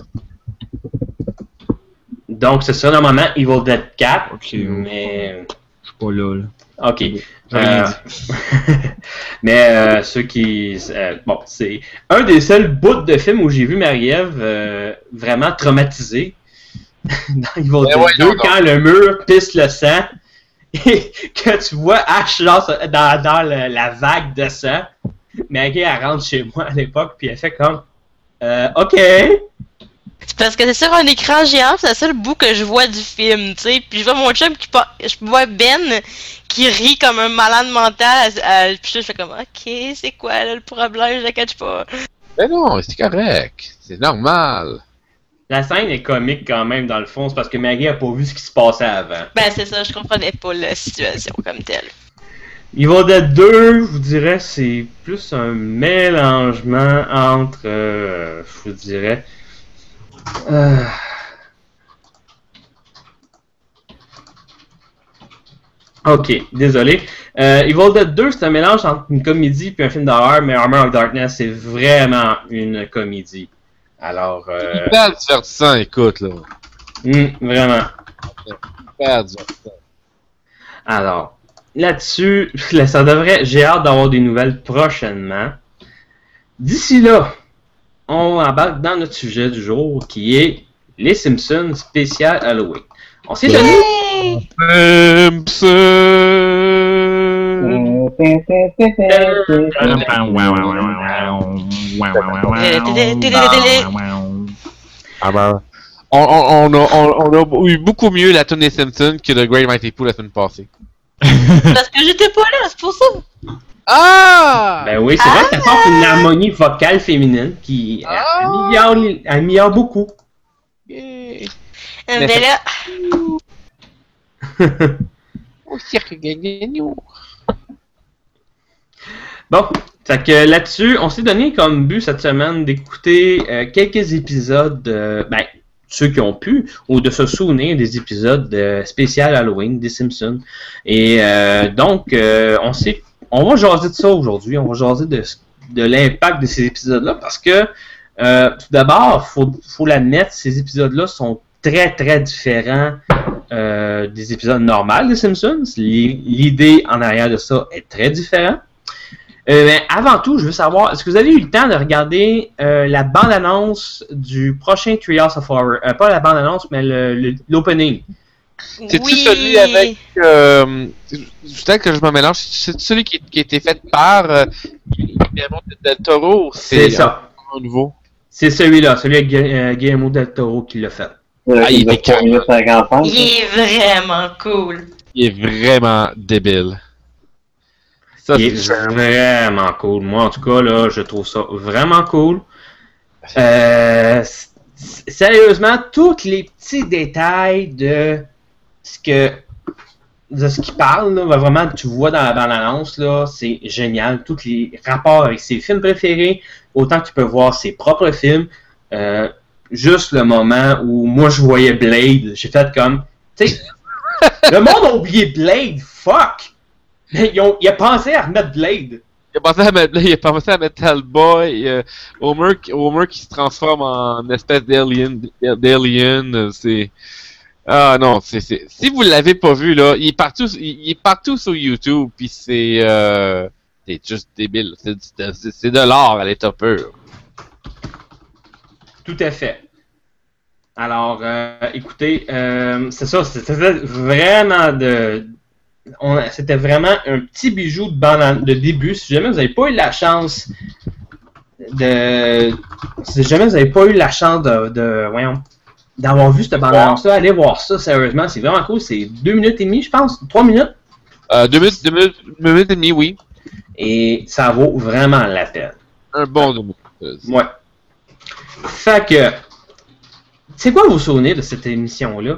Donc, c'est ça, normalement, Evil Dead quatre, Ok. mais... Je suis pas là, là. Ok. J'ai rien Euh, mais euh, ceux qui... euh, bon, c'est un des seuls bouts de film où j'ai vu Marie-Ève euh, vraiment traumatisée. Dans Evil Mais Dead ouais, deux, non, non. quand le mur pisse le sang, et que tu vois Ash genre, dans, dans le- la vague de sang, Maggie, elle rentre chez moi à l'époque, puis elle fait comme... Euh, ok. C'est parce que c'est sur un écran géant, c'est le seul bout que je vois du film, tu sais. Puis je vois mon chum qui pa- je vois Ben qui rit comme un malade mental. euh, puis là, je fais comme, ok, c'est quoi là, le problème, je le catch pas. Mais non, c'est correct. C'est normal. La scène est comique quand même, dans le fond, c'est parce que Maggie a pas vu ce qui se passait avant. Ben c'est ça, je comprenais pas la situation comme telle. Evil Dead deux, je vous dirais, c'est plus un mélangement entre, euh, je vous dirais, euh... ok, désolé. Euh, Evil Dead deux, c'est un mélange entre une comédie et un film d'horreur, mais Armor of Darkness, c'est vraiment une comédie. Alors, euh... Hyper divertissant, écoute, là. hmm, vraiment. Super dur. Alors, là-dessus, là, ça devrait. J'ai hâte d'avoir des nouvelles prochainement. D'ici là, on embarque dans notre sujet du jour qui est les Simpsons spécial Halloween. On s'est donné. Simpson! Ah ben, on, on, on, a, on, on a eu beaucoup mieux la tune des Simpsons que The Great Mighty Pooh la semaine passée. Parce que j'étais pas là, c'est pour ça. Ah! Ben oui, c'est vrai que t'apportes une harmonie vocale féminine qui euh, Ah! améliore, les- améliore beaucoup. Yeah. Euh, Mais là, Au cirque Gagnon. Bon, fait que là-dessus, on s'est donné comme but cette semaine d'écouter euh, quelques épisodes, euh, ben, ceux qui ont pu, ou de se souvenir des épisodes euh, spécial Halloween des Simpsons. Et euh, donc, euh, on s'est, on va jaser de ça aujourd'hui, on va jaser de, de l'impact de ces épisodes-là, parce que, euh, tout d'abord, faut, faut l'admettre, ces épisodes-là sont très, très différents euh, des épisodes normaux des Simpsons. L'idée en arrière de ça est très différente. Euh, mais avant tout, je veux savoir, est-ce que vous avez eu le temps de regarder euh, la bande-annonce du prochain Treehouse of Horror? Euh, pas la bande-annonce, mais le, le, l'opening. C'est-tu oui. celui avec... Euh, peut-être que je me mélange. C'est celui qui, qui a été fait par euh, Guillermo del Toro? C'est ça. Un nouveau. C'est celui-là, celui avec Gu- euh, Guillermo del Toro qui l'a fait. Ah, il est quatre minutes cinquante-cinq. Il est vraiment cool. Il est vraiment débile. Ça, Il est c'est vraiment cool. Moi, en tout cas, là, je trouve ça vraiment cool. Euh, s- sérieusement, tous les petits détails de ce que de ce qu'il parle, là, vraiment, tu vois dans, dans l'annonce, là, c'est génial. Tous les rapports avec ses films préférés, autant que tu peux voir ses propres films. Euh, juste le moment où moi, je voyais Blade, j'ai fait comme, tu sais, le monde a oublié Blade, fuck! Ils ont, il a pensé à remettre Blade. Il a pensé à mettre, il a pensé à mettre Hellboy, euh, Homer, qui- Homer qui se transforme en espèce d'alien, d'alien, euh, c'est... Ah non, c'est, c'est, si vous l'avez pas vu, là, il est partout, il, il est partout sur YouTube, pis c'est, euh, c'est juste débile, c'est, c'est, c'est de l'art à l'état pur. Tout à fait. Alors, euh, écoutez, euh, c'est ça, c'était vraiment de... On, c'était vraiment un petit bijou de, bande, de début. Si jamais vous n'avez pas eu la chance de... Si jamais vous n'avez pas eu la chance de... de voyons, d'avoir vu cette bande-annonce-là, allez voir ça, sérieusement, c'est vraiment cool. C'est deux minutes et demie, je pense, trois minutes. Euh, deux minutes, deux minutes, deux minutes et demie, oui. Et ça vaut vraiment la peine. Un bon deux minutes. Ouais. Fait que... C'est quoi vos souvenirs de cette émission-là?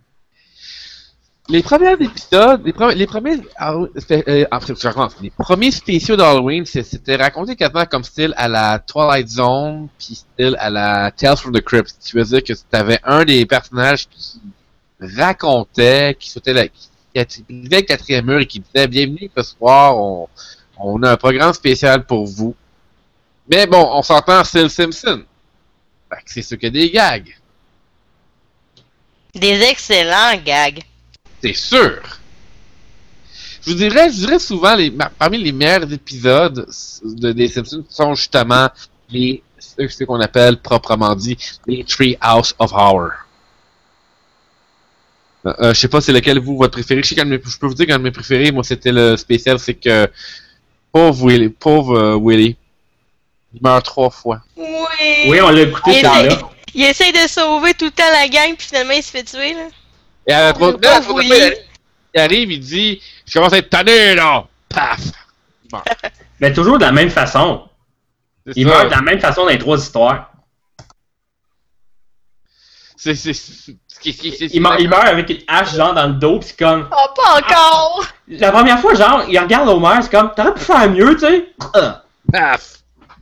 Les premiers épisodes, les premiers, les premiers, euh, après, je recommence. Les premiers spéciaux d'Halloween, c'est- c'était raconté quasiment comme style à la Twilight Zone, puis style à la Tales from the Crypt. Ce qui veut dire que t'avais un des personnages qui racontait, qui sautait la, qui, qui brisait le quatrième mur et qui disait bienvenue ce soir, on, on a un programme spécial pour vous. Mais bon, on s'entend style Simpson. Fait que c'est sûr qu'il y a des gags. Des excellents gags. C'est sûr. Je vous dirais, je dirais souvent, les, parmi les meilleurs épisodes de, des Simpsons sont justement les, ce qu'on appelle proprement dit, les Treehouse of Horror. Euh, euh, je sais pas c'est lequel vous, votre préféré. Je sais qu'un de mes, je peux vous dire qu'un de mes préférés, moi, c'était le spécial, c'est que pauvre Willy, pauvre euh, Willy, il meurt trois fois. Oui. Oui, on l'a écouté, il, ça essaie, là. il essaie de sauver tout le temps la gang, puis finalement il se fait tuer, là. Et à la troisième Pauvre la troisième fois, il arrive, il arrive, il dit, je commence à être tanné, là! Paf! Bon. Mais toujours de la même façon. C'est Il ça. meurt de la même façon dans les trois histoires. C'est, c'est, c'est, c'est, c'est, c'est, Il, meurt, il meurt avec une hache genre dans le dos, pis c'est comme. Oh, pas encore! La première fois, genre, il regarde Homer, c'est comme, t'aurais pu faire mieux, tu sais. Ah. Paf!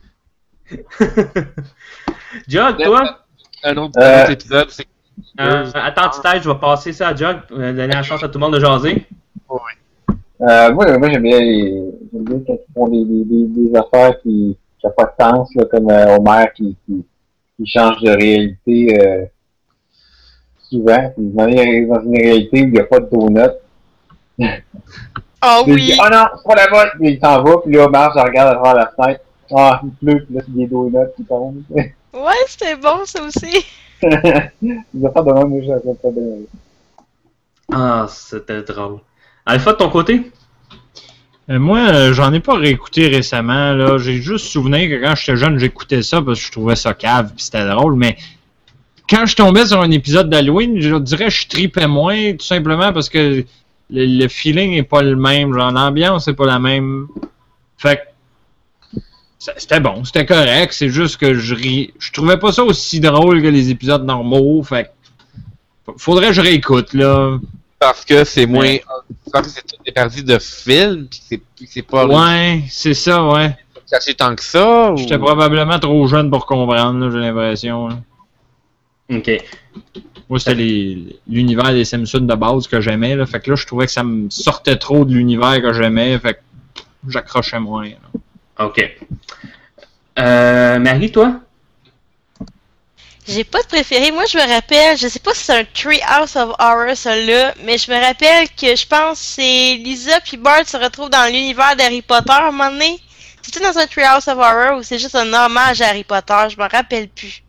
Jug, toi, Un autre, Euh, un autre épisode, c'est euh, attends, petite tête, je vais passer ça à Jug, euh, donner la chance à tout le monde de jaser. Euh, moi, moi j'aime bien les, j'aime bien quand ils font des, des, des, des affaires qui n'ont pas de sens, là, comme euh, Homer qui, qui, qui change de réalité euh, souvent. Puis, dans une dans une réalité où il n'y a pas de donut. Oh Puis, il oui! dit, oh non, c'est pas la bonne! Puis il s'en va, puis là, Marge, je regarde à travers la fenêtre. Ah, il pleut, puis là, c'est des donuts qui tombent. Ouais, c'était bon, ça aussi. Les affaires de même, moi, je ne pas bien. Ah, c'était drôle. Alpha, de ton côté? Euh, moi, euh, j'en ai pas réécouté récemment. Là. J'ai juste souvenir que quand j'étais jeune, j'écoutais ça parce que je trouvais ça cave puis c'était drôle. Mais quand je tombais sur un épisode d'Halloween, je dirais que je tripais moins, tout simplement parce que le, le feeling est pas le même. Genre, l'ambiance est pas la même. Fait que c'était bon, c'était correct. C'est juste que je ris. Je trouvais pas ça aussi drôle que les épisodes normaux. Fait que faudrait que je réécoute, là. Parce que c'est moins. Parce que c'est toutes des parties de films, pis c'est, pis c'est pas. Ouais, c'est ça, ouais. Caché tant que ça. Ou... J'étais probablement trop jeune pour comprendre, là, j'ai l'impression. Là. Ok. Moi, c'était les, l'univers des Simpsons de base que j'aimais. Là. Fait que là, je trouvais que ça me sortait trop de l'univers que j'aimais. Fait que j'accrochais moins. Là. Ok. Euh, Marie, toi? J'ai pas de préféré. Moi, je me rappelle, je sais pas si c'est un Treehouse of Horror, ça-là, mais je me rappelle que je pense que c'est Lisa puis Bart se retrouvent dans l'univers d'Harry Potter à un moment donné. C'est-tu dans un Treehouse of Horror ou c'est juste un hommage à Harry Potter? Je me rappelle plus.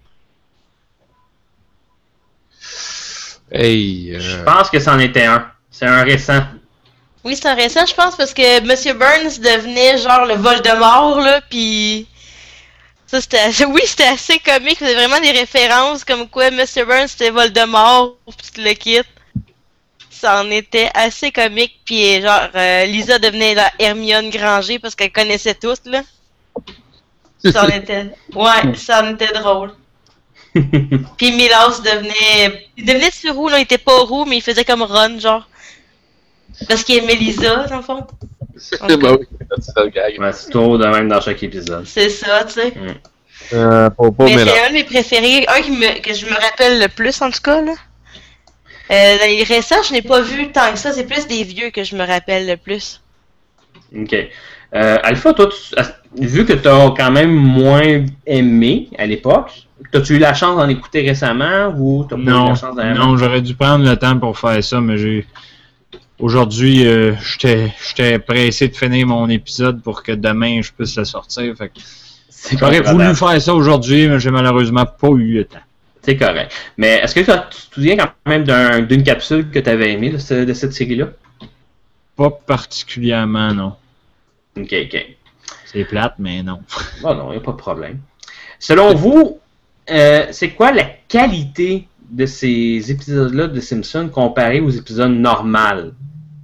Hey. Euh... Je pense que c'en était un. C'est un récent. Oui, c'est un récent, je pense, parce que Monsieur Burns devenait genre le Voldemort, là, pis... Ça, c'était assez... Oui, c'était assez comique, c'était vraiment des références comme quoi Monsieur Burns c'était Voldemort, pis tout le kit. Ça en était assez comique, pis genre, euh, Lisa devenait la Hermione Granger parce qu'elle connaissait tous, là. Ça en était... Ouais, ça en était drôle. Pis Milos devenait... Il devenait sur roux, là, il était pas roux, mais il faisait comme Ron, genre. Parce qu'il aimait Lisa, dans le fond. bah oui, c'est ça le gag. Ouais, c'est toujours de même dans chaque épisode. C'est ça, tu sais. Mm. Euh, pour, pour mais mais c'est là. un de mes préférés, un qui me, que je me rappelle le plus, en tout cas, là. Euh, dans les récents, je n'ai pas vu tant que ça, c'est plus des vieux que je me rappelle le plus. Ok. Euh, Alpha, toi, tu, vu que tu as quand même moins aimé à l'époque, as-tu eu la chance d'en écouter récemment ou t'as pas eu Non, la chance d'en non, j'aurais dû prendre le temps pour faire ça, mais j'ai... Aujourd'hui, euh, j'étais, j'étais pressé de finir mon épisode pour que demain, je puisse le sortir. Fait que C'est j'aurais voulu faire ça aujourd'hui, mais j'ai malheureusement pas eu le temps. C'est correct. Mais est-ce que tu te souviens quand même d'un, d'une capsule que tu avais aimée de, ce, de cette série-là? Pas particulièrement, non. Ok, ok. C'est plate, mais non. Bon, non, il n'y a pas de problème. Selon vous, euh, c'est quoi la qualité de ces épisodes-là de Simpsons comparés aux épisodes normaux?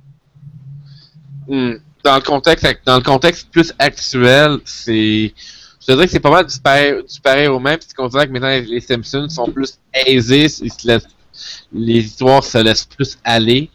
Hmm. Dans le contexte, dans le contexte plus actuel, c'est, je te dirais que c'est pas mal du pareil, du pareil au même, parce qu'on dirait que maintenant les Simpsons sont plus aisés, ils se laissent, les histoires se laissent plus aller.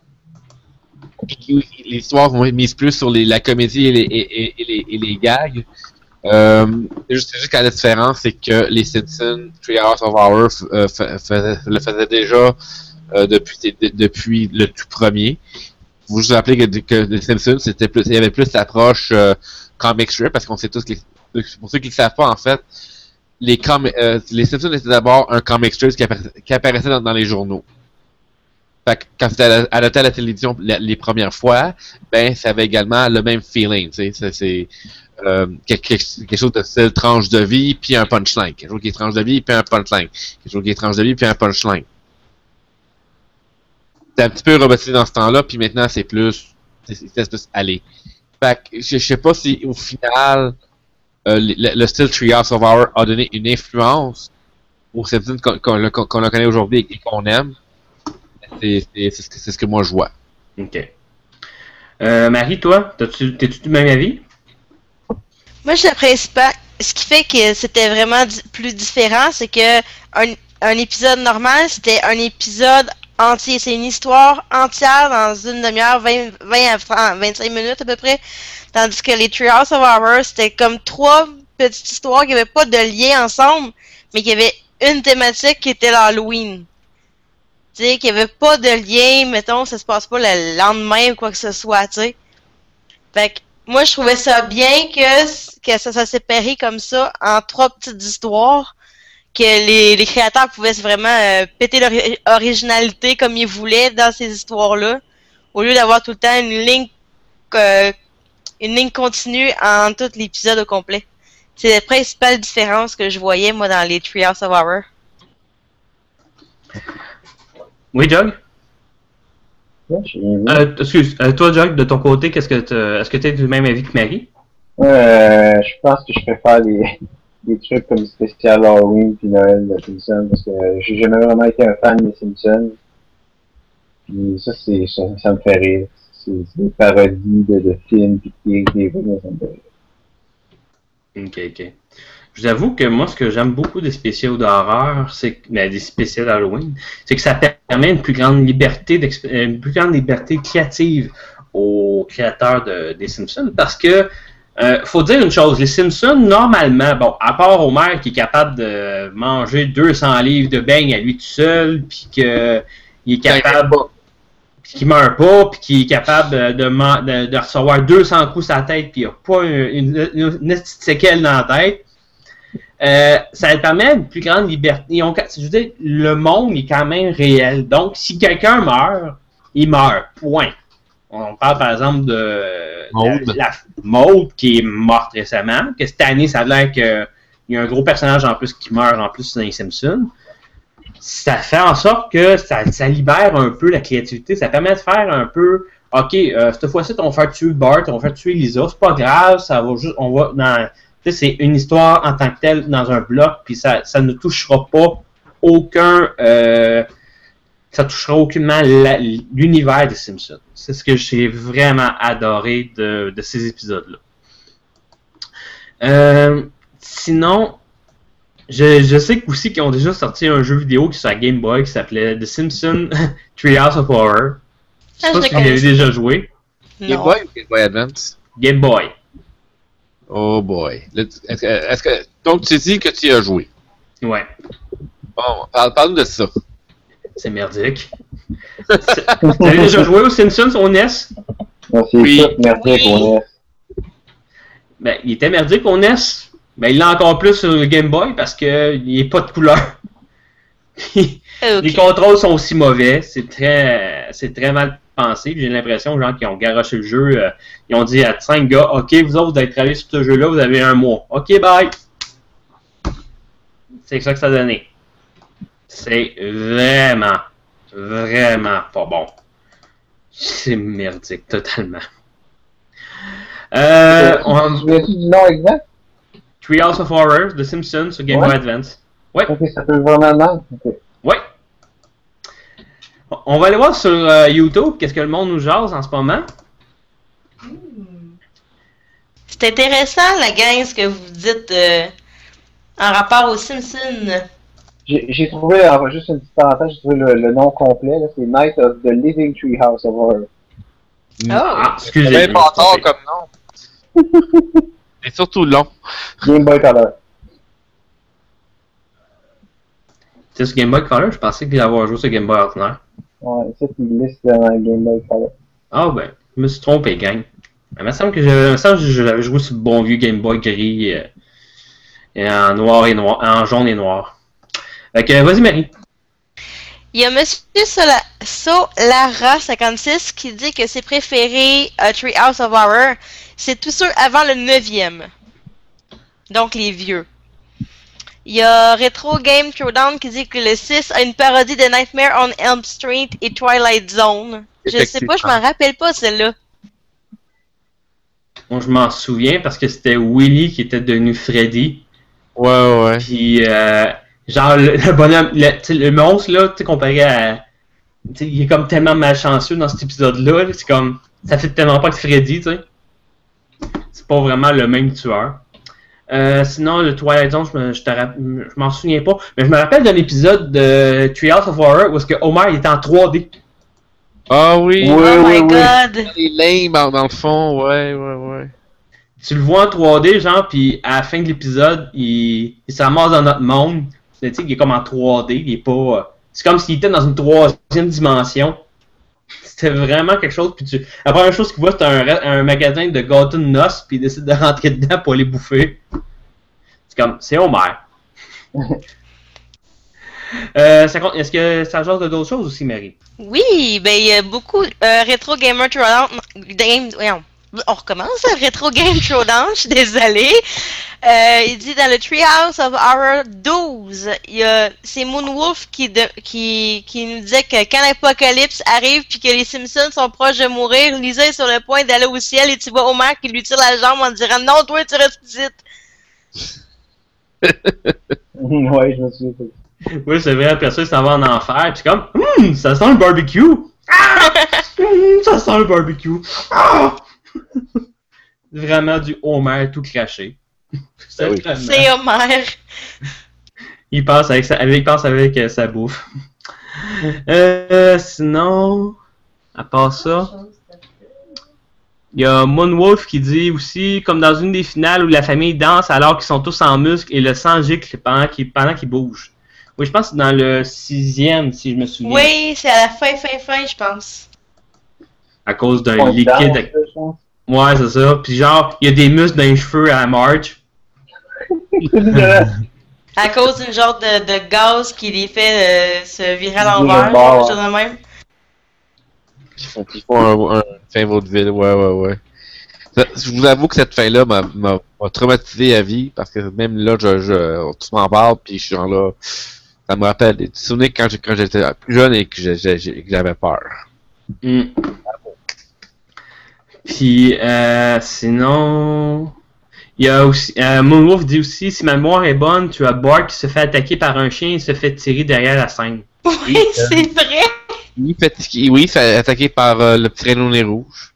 Les histoires vont être mises plus sur les, la comédie et les, et, et, et les, et les gags. Euh, c'est juste, c'est juste que la différence, c'est que les Simpsons, Treehouse of Horror euh, f- f- le faisaient déjà euh, depuis, de, depuis le tout premier. Vous vous rappelez que, que les Simpsons, c'était plus, il y avait plus l'approche euh, comic strip, parce qu'on sait tous que, les, pour ceux qui ne savent pas, en fait, les, com- euh, les Simpsons étaient d'abord un comic strip qui, appara- qui apparaissait dans, dans les journaux. Fait que quand c'était adapté à la télévision les, les premières fois, ben ça avait également le même feeling, tu sais, c'est, c'est euh, quelque, quelque chose de style tranche de vie puis un punchline, quelque chose qui est tranche de vie puis un punchline, quelque chose qui est tranche de vie puis un punchline. C'est un petit peu robotisé dans ce temps-là, puis maintenant c'est plus, c'est, c'est plus aller. Fait que je, je sais pas si au final euh, le, le style Treehouse of Horror a donné une influence aux Simpsons qu'on, qu'on, qu'on, qu'on connaît aujourd'hui et qu'on aime. C'est, c'est, c'est, ce que, c'est ce que moi je vois. Ok. Euh, Marie, toi, t'as-tu, t'es-tu du même avis? Moi, je l'apprécie pas. Ce qui fait que c'était vraiment di- plus différent, c'est que un, un épisode normal, c'était un épisode entier. C'est une histoire entière dans une demi-heure, vingt, vingt à vingt-cinq minutes à peu près. Tandis que les Treehouse of Horror, c'était comme trois petites histoires qui n'avaient pas de lien ensemble, mais qui avaient une thématique qui était l'Halloween. Tu sais, qu'il n'y avait pas de lien, mettons, ça se passe pas le lendemain ou quoi que ce soit, tu sais. Fait que, moi, je trouvais ça bien que, que ça s'est séparé comme ça en trois petites histoires que les, les créateurs pouvaient vraiment euh, péter leur originalité comme ils voulaient dans ces histoires-là, au lieu d'avoir tout le temps une ligne euh, une ligne continue en tout l'épisode au complet. C'est la principale différence que je voyais, moi, dans les Treehouse of Horror. Oui, Jug? Ouais, je suis- Euh, excuse, euh, toi, Jug, de ton côté, qu'est-ce que t'as- est-ce que tu es du même avis que Marie? Euh, je pense que je préfère les, les trucs comme spécial Halloween puis Noël de Simpsons parce que j'ai jamais vraiment été un fan des Simpsons. Puis ça, c'est, ça, ça me fait rire. C'est, c'est des parodies de, de films pis des, des films, ça me fait rire. Ok, ok. Je vous avoue que moi, ce que j'aime beaucoup des spéciaux d'horreur, c'est que, ben, des spéciaux d'Halloween, c'est que ça permet une plus grande liberté, d'exp- une plus grande liberté créative aux créateurs de, des Simpsons, parce que euh, faut dire une chose, les Simpsons, normalement, bon, à part Homer qui est capable de manger deux cents livres de beignes à lui tout seul, puis que il est capable, puis qu'il meurt pas, puis qu'il est capable de, de, man- de, de recevoir deux cents coups sur la tête, puis il n'a pas une, une, une, une petite séquelle dans la tête. Euh, ça permet une plus grande liberté. Ils ont, je veux dire, le monde est quand même réel. Donc, si quelqu'un meurt, il meurt. Point. On parle par exemple de Maude. la, la Maude qui est morte récemment. Que cette année, ça a l'air qu'il y a un gros personnage en plus qui meurt en plus dans les Simpsons. Ça fait en sorte que ça, ça libère un peu la créativité. Ça permet de faire un peu. OK, euh, cette fois-ci, on va faire tuer Bart, on va faire tuer Lisa. C'est pas grave, ça va juste. On va dans. C'est une histoire en tant que telle dans un bloc, puis ça, ça ne touchera pas aucun. Euh, ça touchera aucunement la, l'univers des Simpsons. C'est ce que j'ai vraiment adoré de, de ces épisodes-là. Euh, sinon, je, je sais aussi qu'ils ont déjà sorti un jeu vidéo qui est sur la Game Boy qui s'appelait The Simpsons Treehouse of Horror. Je sais Ah, pas je si vous avez déjà joué. Game Non. Boy ou Game Boy Advance? Game Boy. Oh boy. Là, Est-ce que, est-ce que, donc, tu dis que tu y as joué. Ouais. Bon, parle, parle-nous de ça. C'est merdique. C'est- Vous avez déjà joué aux Simpsons au N E S? Non, c'est Oui. tout merdique, Oui. on est. Ben, il était merdique au N E S. Ben, il l'a encore plus sur le Game Boy parce qu'il n'est pas de couleur. Puis, Ok. les contrôles sont aussi mauvais. C'est très, c'est très mal pensé. Puis J'ai l'impression, genre, qu'ils ont garoché le jeu. euh, ils ont dit à cinq gars, OK, vous autres, vous allez travailler sur ce jeu-là, vous avez un mois. OK, bye! C'est ça que ça a donné. C'est vraiment, vraiment pas bon. C'est merdique, totalement. Euh, Tu on... te souviens-tu du nom exact? Treehouse of Horror, The Simpsons sur Game Ouais. Boy Advance. Ouais, Ok, ça peut vraiment mal. Ok. ouais. On va aller voir sur euh, YouTube qu'est-ce que le monde nous jase en ce moment. C'est intéressant, la gang, ce que vous dites euh, en rapport aux Simpsons. J'ai, j'ai trouvé, alors, juste une petite parenthèse, j'ai trouvé le, le nom complet, là, c'est Night of the Living Treehouse of Horror. Ah, C'est excusez. bien pas tard comme nom. Et surtout long. Game Boy Color. C'est sur Game Boy Color, je pensais qu'il allait avoir joué sur Game Boy ordinaire. Ouais, ça qui liste dans le Game Boy Color. Ah ben, je me suis trompé, gang. Il me semble que je- il me semble que j'avais joué sur le bon vieux Game Boy gris euh, et en noir et noir, en jaune et noir. Fait que, vas-y Marie. Il y a Monsieur Sola- Solara cinquante-six qui dit que ses préférés à Treehouse of Horror, c'est tous ceux avant le neuvième. Donc les vieux. Il y a Retro Game Throwdown qui dit que le six a une parodie de Nightmare on Elm Street et Twilight Zone. Je sais pas, je m'en rappelle pas celle-là. Moi je m'en souviens parce que c'était Willy qui était devenu Freddy. Ouais, ouais. Puis, euh, genre, le, le bonhomme, le, tu sais, le monstre, là, tu sais, comparé à. Tu sais, il est comme tellement malchanceux dans cet épisode-là. là, C'est comme. Ça fait tellement pas que Freddy, tu sais. C'est pas vraiment le même tueur. Euh, sinon, le Twilight Zone, je, me, je, te rapp- je m'en souviens pas. Mais je me rappelle d'un épisode de Treehouse of Horror où est-ce que Homer il était en trois D. Ah oui. Ouais. Oh my oui, oui. god! Les lame dans, dans le fond, ouais, ouais, ouais. Tu le vois en trois D, genre, puis à la fin de l'épisode, il, il s'amasse dans notre monde. Tu sais, il est comme en trois D, il est pas. euh, C'est comme s'il était dans une troisième dimension. C'était vraiment quelque chose. Puis tu, la première chose qu'il voit, c'est un, re- un magasin de gâteaux de noces, puis il décide de rentrer dedans pour les bouffer. C'est comme, c'est Homer. Euh, ça compte- Est-ce que ça genre de d'autres choses aussi, Marie? Oui, ben il y a beaucoup euh, Retro Gamer Throwdown. Game, voyons, on recommence, hein, Retro Game Throwdown, je suis désolée. Euh, il dit dans le Treehouse of Horror douze, il y a c'est Moonwolf qui, de, qui qui nous disait que quand l'apocalypse arrive puis que les Simpsons sont proches de mourir, Lisa est sur le point d'aller au ciel et tu vois Homer qui lui tire la jambe en disant non, toi tu restes ici. Ouais, je me suis fait. Oui, c'est vrai, après ça, il s'en va en enfer, puis comme, hum, ça sent le barbecue! Ah! Hum, ça sent le barbecue! Ah! Vraiment du Homer tout craché. C'est oui. vraiment- C'est Homer. Il passe avec sa, avec, il passe avec euh, sa bouffe. Euh, sinon, à part ça, il y a Moonwolf qui dit aussi, comme dans une des finales où la famille danse alors qu'ils sont tous en muscles et le sang gicle pendant qu'ils pendant qu'ils bougent. Oui, je pense que c'est dans le sixième, si je me souviens. Oui, c'est à la fin, fin, fin, je pense. À cause d'un On danse, liquide. je pense. Ouais, c'est ça. Puis genre, il y a des muscles dans les cheveux à Marge. À cause d'une genre de, de gaz qui les fait euh, se virer à Virer l'envers, de bord, quelque chose de même. Ils font, ils font un, un fin vaudeville, ouais, ouais, ouais. Ça, je vous avoue que cette fin-là m'a, m'a, m'a traumatisé à vie, parce que même là, je, je, tout m'en parle, puis je suis genre là, ça me rappelle des petits souvenirs quand, je, quand j'étais plus jeune et que, j'ai, j'ai, que j'avais peur. Mm. Puis, euh, sinon... Il y a aussi... Euh, Moonwolf dit aussi, si ma mémoire est bonne, tu as Bart qui se fait attaquer par un chien et se fait tirer derrière la scène. Oui, c'est vrai. Oui, fait, oui, fait attaqué par euh, le petit Renault nez rouge.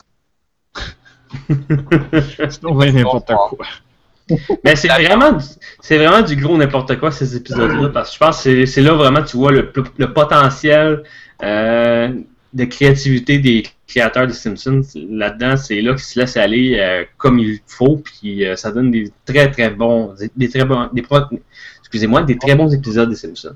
C'est donc bien n'importe quoi. Mais c'est vraiment, du- c'est vraiment du gros n'importe quoi ces épisodes-là, parce que je pense que c'est, c'est là vraiment tu vois le, le potentiel euh, de créativité des créateurs des Simpsons. Là-dedans, c'est là qu'ils se laissent aller euh, comme il faut, puis euh, ça donne des très très bons, des, des très bons, des pro- excusez-moi, des très bons épisodes des Simpsons.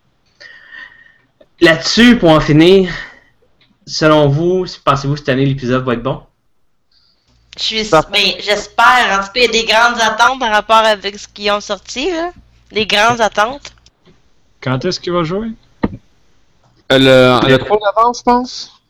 Là-dessus, pour en finir, selon vous, pensez-vous que cette année l'épisode va être bon? Je suis, ben, j'espère. En tout cas, il y a des grandes attentes par rapport avec ce qu'ils ont sorti, là. Des grandes attentes. Quand est-ce qu'il va jouer? Euh, le, le trois novembre, je pense.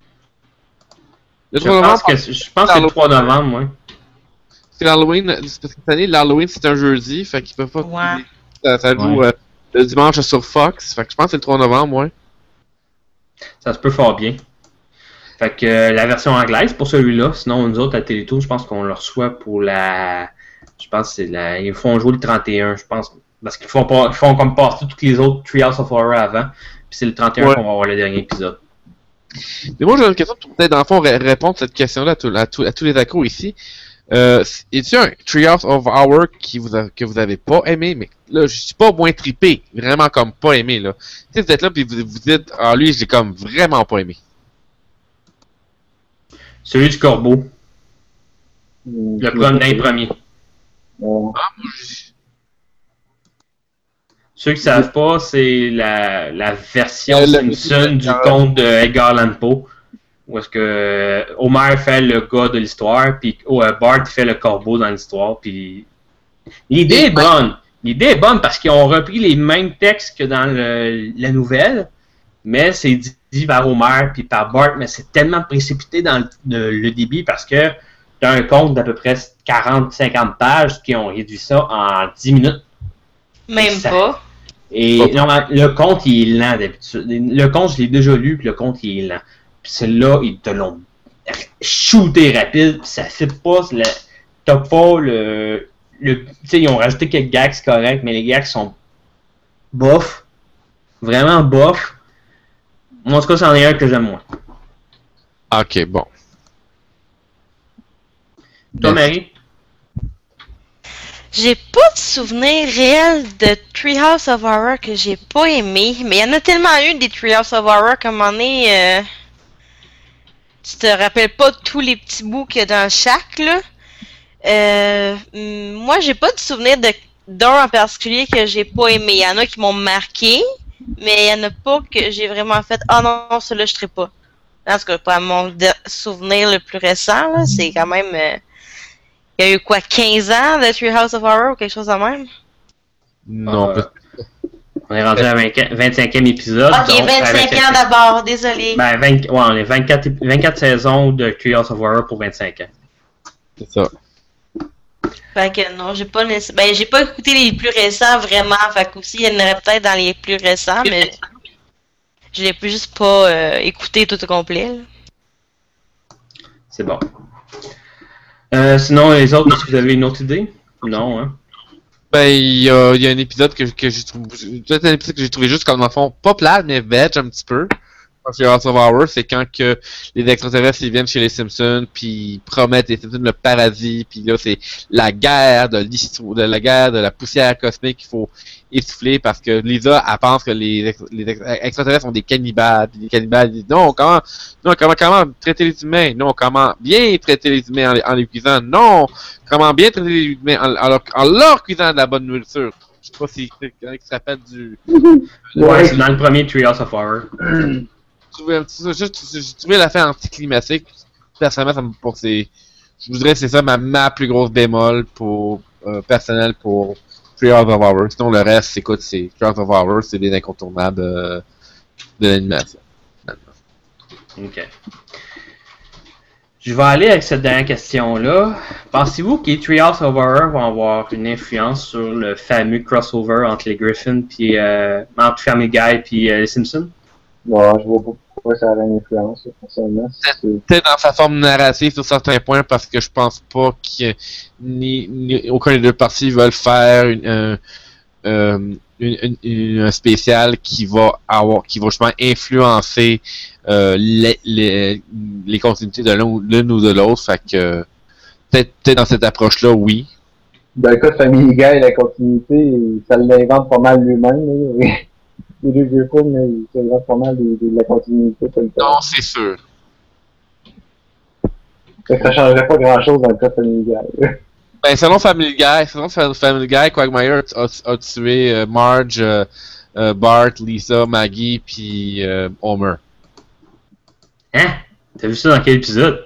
Le Je trois novembre, pense que, je pense que c'est le trois novembre, moi. c'est l'Halloween. Parce que cette année, l'Halloween, c'est un jeudi, fait qu'ils peuvent pas. Ouais. Ça, ça joue Ouais. euh, le dimanche sur Fox, fait que je pense que c'est le trois novembre, ouais. Ça se peut fort bien. Fait que euh, la version anglaise pour celui-là, sinon nous autres à Télétoon, je pense qu'on le reçoit pour la. Je pense que c'est la. Ils font jouer le trente et un, je pense. Parce qu'ils font pas. Ils font comme passer tous les autres Treehouse of Horror avant. Puis c'est le trente et un Ouais. qu'on va avoir le dernier épisode. Mais moi, j'ai une question pour peut-être, dans le fond, ré- répondre à cette question-là à, tout- à, tout- à tous les accros ici. Euh, est-il un Treehouse of Horror qui vous a, que vous avez pas aimé, mais là, je suis pas moins trippé, vraiment comme pas aimé, là. Tu sais, vous êtes là puis vous vous dites, ah, lui, j'ai comme vraiment pas aimé. Celui du corbeau. Le premier, premier. Ouais. Ceux qui savent pas, c'est la, la version Euh, le- Simpson du conte de Edgar Allan Poe. Où est-ce que Homer fait le gars de l'histoire, puis oh, euh, Bart fait le corbeau dans l'histoire, puis l'idée est bonne. L'idée est bonne parce qu'ils ont repris les mêmes textes que dans le- la nouvelle, mais c'est dit, dit par Homer puis par Bart, mais c'est tellement précipité dans le, le- le débit parce que t'as un conte d'à peu près quarante à cinquante pages qui ont réduit ça en dix minutes. Même Ça- pas. Et non, mais le conte, il est lent d'habitude. Le conte, je l'ai déjà lu, puis le conte, il est lent. Puis celle-là, ils te l'ont shooté rapide, puis ça fait pas. Le, t'as pas le. le tu sais, ils ont rajouté quelques gags, c'est correct, mais les gags sont bof. Vraiment bof. Moi, en tout cas, c'en est un que j'aime moins. Ok, bon. Toi, Marie? J'ai pas de souvenir réel de Treehouse of Horror que j'ai pas aimé, mais il y en a tellement eu des Treehouse of Horror qu'à un moment donné, euh, tu te rappelles pas tous les petits bouts qu'il y a dans chaque, là. Euh, hum, moi, j'ai pas de souvenir de d'un en particulier que j'ai pas aimé. Il y en a qui m'ont marqué, mais il y en a pas que j'ai vraiment fait « Ah non, non, celui-là, je serais pas ». En tout cas, pas à mon de- souvenir le plus récent, là, c'est quand même... euh, il y a eu quoi, quinze ans de Treehouse of Horror ou quelque chose de même? Non, Euh, peut- On est rendu à vingt, vingt-cinquième épisode. Ok, donc, vingt-cinq ans d'abord, désolé. Ben, vingt, ouais, on est vingt-quatre, vingt-quatre saisons de Trials of Horror pour vingt-cinq ans. C'est ça. Fait que non, j'ai pas nécess- ben j'ai pas écouté les plus récents vraiment, fait qu'aussi il y en aurait peut-être dans les plus récents, mais je l'ai juste pas euh, écouté tout au complet. Là. C'est bon. Euh, sinon, les autres, est-ce que vous avez une autre idée? Non, hein? Ben, il y a, il y a un épisode que, que j'ai trouvé, peut-être un épisode que j'ai trouvé juste comme dans le fond, pas plate, mais veg un petit peu. Parce que House of Horror, c'est quand que les extraterrestres ils viennent chez les Simpsons, puis ils promettent les Simpsons le paradis, puis là c'est la guerre de l'histoire, de la guerre de la poussière cosmique qu'il faut essouffler parce que Lisa elle pense que les, ex- les ex- extraterrestres sont des cannibales, puis les cannibales disent non comment, non comment comment traiter les humains, non comment bien traiter les humains en, les- en les cuisant, non comment bien traiter les humains en, en, leur, en leur cuisant de la bonne nourriture. Je sais pas si quelqu'un qui se rappelle du. Ouais, c'est dans le premier Trials of Horror. J'ai trouvé un petit, juste, j'ai trouvé la fin anticlimatique. Personnellement, ça me pour c'est, je voudrais que c'est ça ma, ma plus grosse bémol pour euh, personnel pour Trials of Horror. Sinon le reste, écoute, c'est Trials of Horror, c'est des incontournables euh, de l'animation. Ok. Je vais aller avec cette dernière question-là. Pensez-vous que les Trials of Horror vont avoir une influence sur le fameux crossover entre les Griffins puis euh, entre Family Guy puis euh, les Simpsons? Non, je vois pas pourquoi ça aurait une influence, personnellement. C'est... Peut-être dans sa forme narrative sur certains points parce que je pense pas que ni, ni aucun des deux parties veulent faire une, un, euh, une, une, une, un spécial qui va avoir, qui va justement influencer euh, les, les, les continuités de l'un ou, l'une ou de l'autre. Fait que peut-être, peut-être dans cette approche-là, oui. Dans le cas de Family Guy, la continuité, ça l'invente pas mal lui-même. Là. Les deux vieux films, mais ils s'inventent pas mal de, de la continuité tout le temps. Non, c'est sûr. Fait que ça changerait pas grand-chose dans le cas de Family Guy. Ben, selon Family Guy, selon Family Guy, Quagmire a, a tué euh, Marge, euh, euh, Bart, Lisa, Maggie, puis euh, Homer. Hein? T'as vu ça dans quel épisode?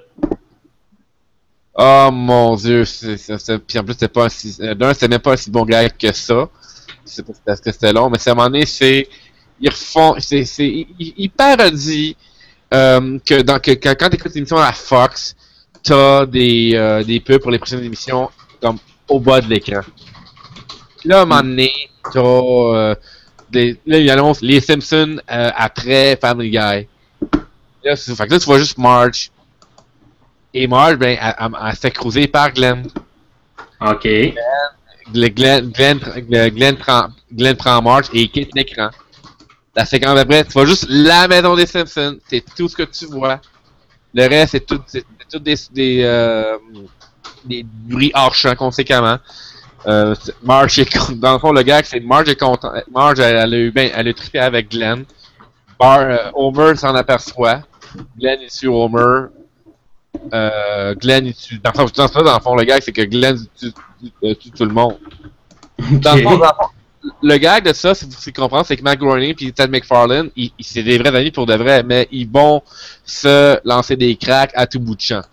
Oh mon dieu, c'est, c'est, c'est, puis en plus c'était pas un si, euh, d'un c'était même pas un si bon gars que ça. C'est parce que c'était long, mais c'est à un moment donné, c'est, ils refont, c'est, c'est, ils, ils parodient euh, que dans que quand, quand t'écoutes l'émission à la Fox, t'as des euh, des pubs pour les prochaines émissions comme au bas de l'écran. Puis là, à un moment donné, t'as euh, des, là ils annoncent les Simpsons euh, après Family Guy. Là, c'est, fait que là tu vois juste Marge. Et Marge, ben, elle, elle, elle se fait cruiser par Glenn. Ok. Glenn, Glenn, Glenn, Glenn, Glenn, prend, Glenn prend Marge et il quitte l'écran. La séquence d'après, tu vois juste la maison des Simpsons. C'est tout ce que tu vois. Le reste, c'est tout, c'est, c'est tout des, des, euh, des bruits hors champ conséquemment. Euh, Marge est, dans le fond, le gars, c'est Marge est content. Marge, elle, elle a eu ben, elle a trippé avec Glenn. Bar, euh, Homer s'en aperçoit. Glenn est sur Homer. Euh, Glenn, il tue. Dans, dans, dans, dans le fond, le gag, c'est que Glenn tue, tue, tue tout le monde. Okay. Dans le fond, dans le fond, le gag de ça, si vous comprenez, c'est que Matt Groening et Ted McFarlane, ils, ils, c'est des vrais amis pour de vrai, mais ils vont se lancer des cracks à tout bout de champ.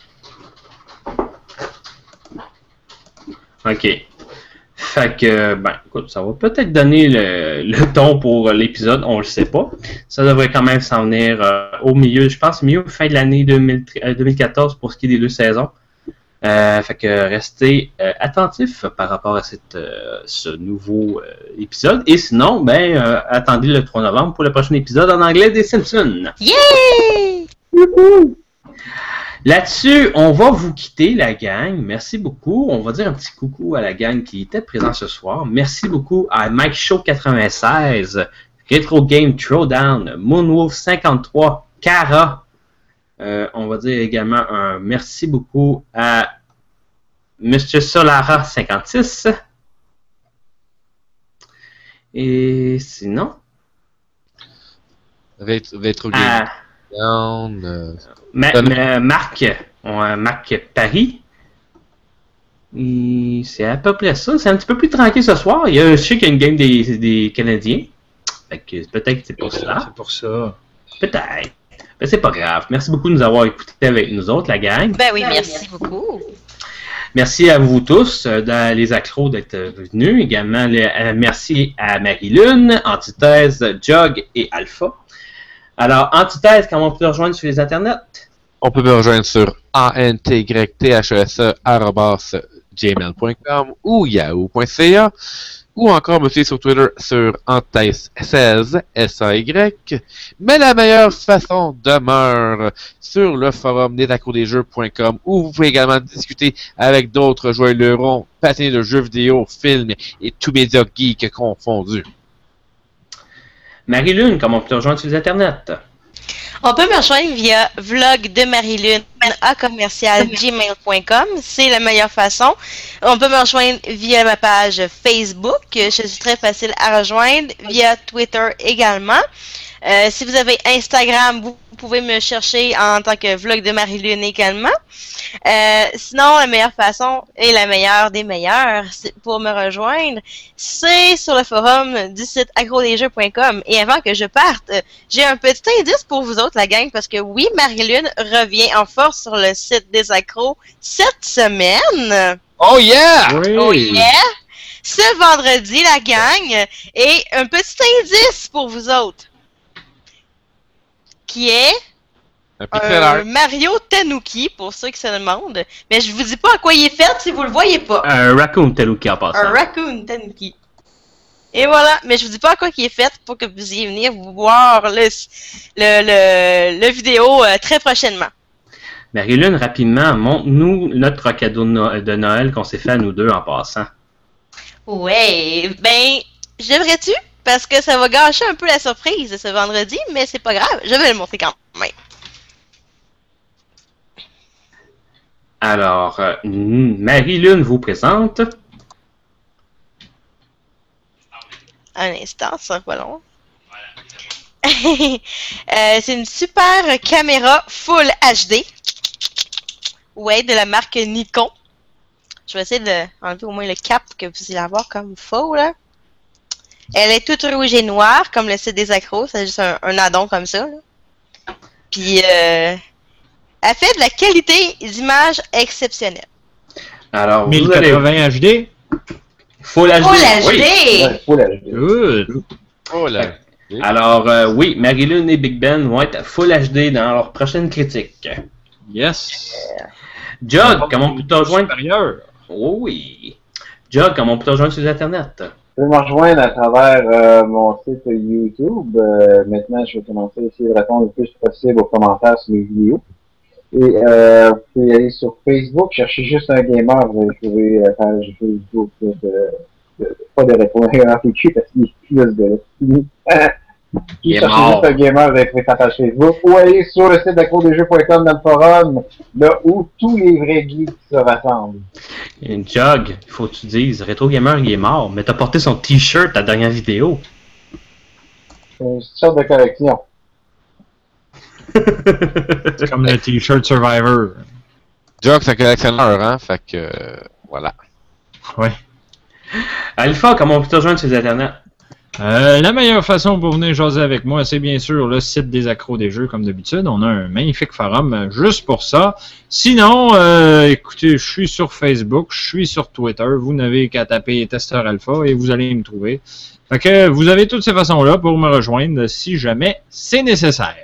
Ok. Fait que, ben, écoute, ça va peut-être donner le, le ton pour l'épisode, on le sait pas. Ça devrait quand même s'en venir euh, au milieu, je pense, milieu fin de l'année deux mille, euh, deux mille quatorze pour ce qui est des deux saisons. Euh, fait que restez euh, attentifs par rapport à cette, euh, ce nouveau euh, épisode. Et sinon, ben, euh, attendez le trois novembre pour le prochain épisode en anglais des Simpsons. Yay! Là-dessus, on va vous quitter, la gang. Merci beaucoup. On va dire un petit coucou à la gang qui était présent ce soir. Merci beaucoup à Mike Show quatre-vingt-seize, Retro Game Throwdown, Moonwolf cinquante-trois, Cara. Euh, on va dire également un merci beaucoup à Monsieur Solara cinquante-six. Et sinon... Retro Game à... Down... Euh... Ma- ma- Marc, on, Marc Paris, il, c'est à peu près ça. C'est un petit peu plus tranquille ce soir. Il y a, je sais qu'il y a une game des, des Canadiens. Fait que peut-être que c'est pour ça. C'est pour ça. Peut-être. Mais c'est pas grave. Merci beaucoup de nous avoir écoutés avec nous autres, la gang. Ben oui, merci beaucoup. Merci à vous tous, euh, dans les accros, d'être venus. Également, le, euh, merci à Marie-Lune, Antithèse, Jog et Alpha. Alors, Antithèse, comment on peut te rejoindre sur les internets? On peut me rejoindre sur a n t y t h e s e arobase gmail point com ou yahoo point c a ou encore me suivre sur Twitter sur Antithèse seize, S A Y. Mais la meilleure façon demeure sur le forum des accros des jeux point com où vous pouvez également discuter avec d'autres joueurs leurons passionnés de jeux vidéo, films et tout médias geeks confondus. Marie-Lune, comment on peut te rejoindre sur les internets? On peut me rejoindre via vlog de Marie-Lune à commercial gmail point com. C'est la meilleure façon. On peut me rejoindre via ma page Facebook. Je suis très facile à rejoindre. Via Twitter également. Euh, si vous avez Instagram, vous pouvez me chercher en tant que vlog de Marie-Lune également. Euh, sinon, la meilleure façon et la meilleure des meilleures pour me rejoindre, c'est sur le forum du site accros des jeux point com. Et avant que je parte, j'ai un petit indice pour vous autres, la gang, parce que oui, Marie-Lune revient en force sur le site des accros cette semaine. Oh yeah! Oui. Oh yeah! Ce vendredi, la gang. Et un petit indice pour vous autres. Qui est Un pixel art. un Mario Tanuki, pour ceux qui se demandent. Mais je vous dis pas à quoi il est fait si vous le voyez pas. Un Raccoon Tanuki en passant. Un Raccoon Tanuki. Et voilà, mais je vous dis pas à quoi il est fait pour que vous puissiez venir voir le, le, le, le vidéo euh, très prochainement. Marie-Lune, rapidement, montre-nous notre cadeau de, no- de Noël qu'on s'est fait à nous deux en passant. Ouais, ben, je devrais-tu? Parce que ça va gâcher un peu la surprise de ce vendredi, mais c'est pas grave, je vais le montrer quand même. Alors, euh, Marie-Lune vous présente. Un instant, ça va long. euh, c'est une super caméra Full H D. Ouais, de la marque Nikon. Je vais essayer d'enlever au moins le cap que vous allez avoir comme faux, là. Elle est toute rouge et noire, comme le site des accros. C'est juste un, un addon comme ça, là. Puis, euh, elle fait de la qualité d'image exceptionnelle. Alors, vous mille allez... quatre-vingts H D. Full H D. Full H D! Oui. Ouais, faut la jouer. Good. Oh là. Alors, euh, oui, Marie-Lune et Big Ben vont être Full H D dans leur prochaine critique. Yes. Jog, comment on peut te rejoindre? Supérieur. Oh oui. Jog, comment on peut te rejoindre sur les internets? Vous pouvez me rejoindre à travers euh, mon site YouTube. Euh, maintenant, je vais commencer à essayer de répondre le plus possible aux commentaires sur les vidéos. Et euh, vous pouvez aller sur Facebook, chercher juste un gamer, vous allez trouver la page Facebook de, de, de, pas de répondre à P Q parce qu'il est plus de là. Il est Cherchez mort. juste un gamer, vous allez trouver sa page Facebook. Ou aller sur le site d'accros des jeux point com dans le forum, là où tous les vrais geeks se rassemblent. Et Jog, il faut que tu dises, Retro Gamer, il est mort, mais t'as porté son t-shirt à la dernière vidéo. C'est une sorte de collection. C'est comme le t-shirt Survivor. Jog, c'est un collectionneur, hein? Fait que, euh, voilà. Ouais. Alpha, comment on peut te rejoindre sur les internets? Euh, la meilleure façon pour venir jaser avec moi, c'est bien sûr le site des accros des jeux, comme d'habitude. On a un magnifique forum euh, juste pour ça. Sinon, euh, écoutez, je suis sur Facebook, je suis sur Twitter. Vous n'avez qu'à taper Testeur Alpha et vous allez me trouver. Fait que vous avez toutes ces façons-là pour me rejoindre si jamais c'est nécessaire.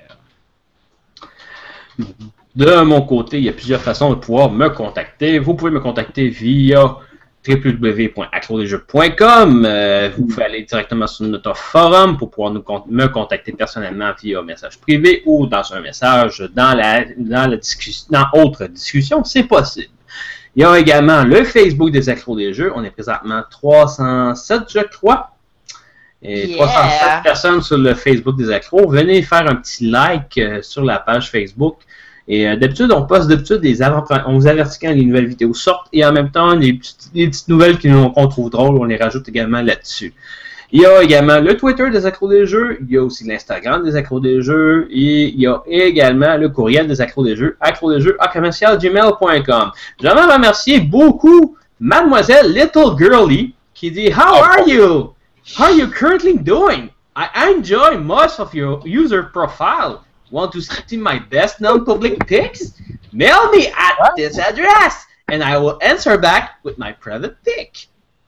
De mon côté, il y a plusieurs façons de pouvoir me contacter. Vous pouvez me contacter via w w w point accros des jeux point com. Euh, vous pouvez aller directement sur notre forum pour pouvoir nous con- me contacter personnellement via message privé ou dans un message dans la dans la discussion, dans autre discussion, c'est possible. Il y a également le Facebook des accros des jeux. On est présentement trois cent sept, je crois. Et Yeah. trois cent sept personnes sur le Facebook des accros. Venez faire un petit like euh, sur la page Facebook. Et euh, d'habitude, on poste d'habitude des avant on vous avertit quand les nouvelles vidéos sortent et en même temps, les petites, les petites nouvelles qui nous- qu'on trouve drôles, on les rajoute également là-dessus. Il y a également le Twitter des accros des jeux, il y a aussi l'Instagram des accros des jeux et il y a également le courriel des accros des jeux, accros des jeux à commercial gmail point com. J'aimerais remercier beaucoup Mademoiselle Little Girly qui dit How are you? How are you currently doing? I enjoy most of your user profile. Want to see my best non-public pics? Mail me at this address. and I will answer back with my private pic.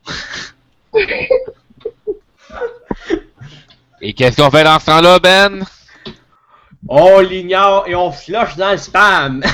Et qu'est-ce qu'on fait dans ce temps-là, Ben? On l'ignore et on flush dans le spam.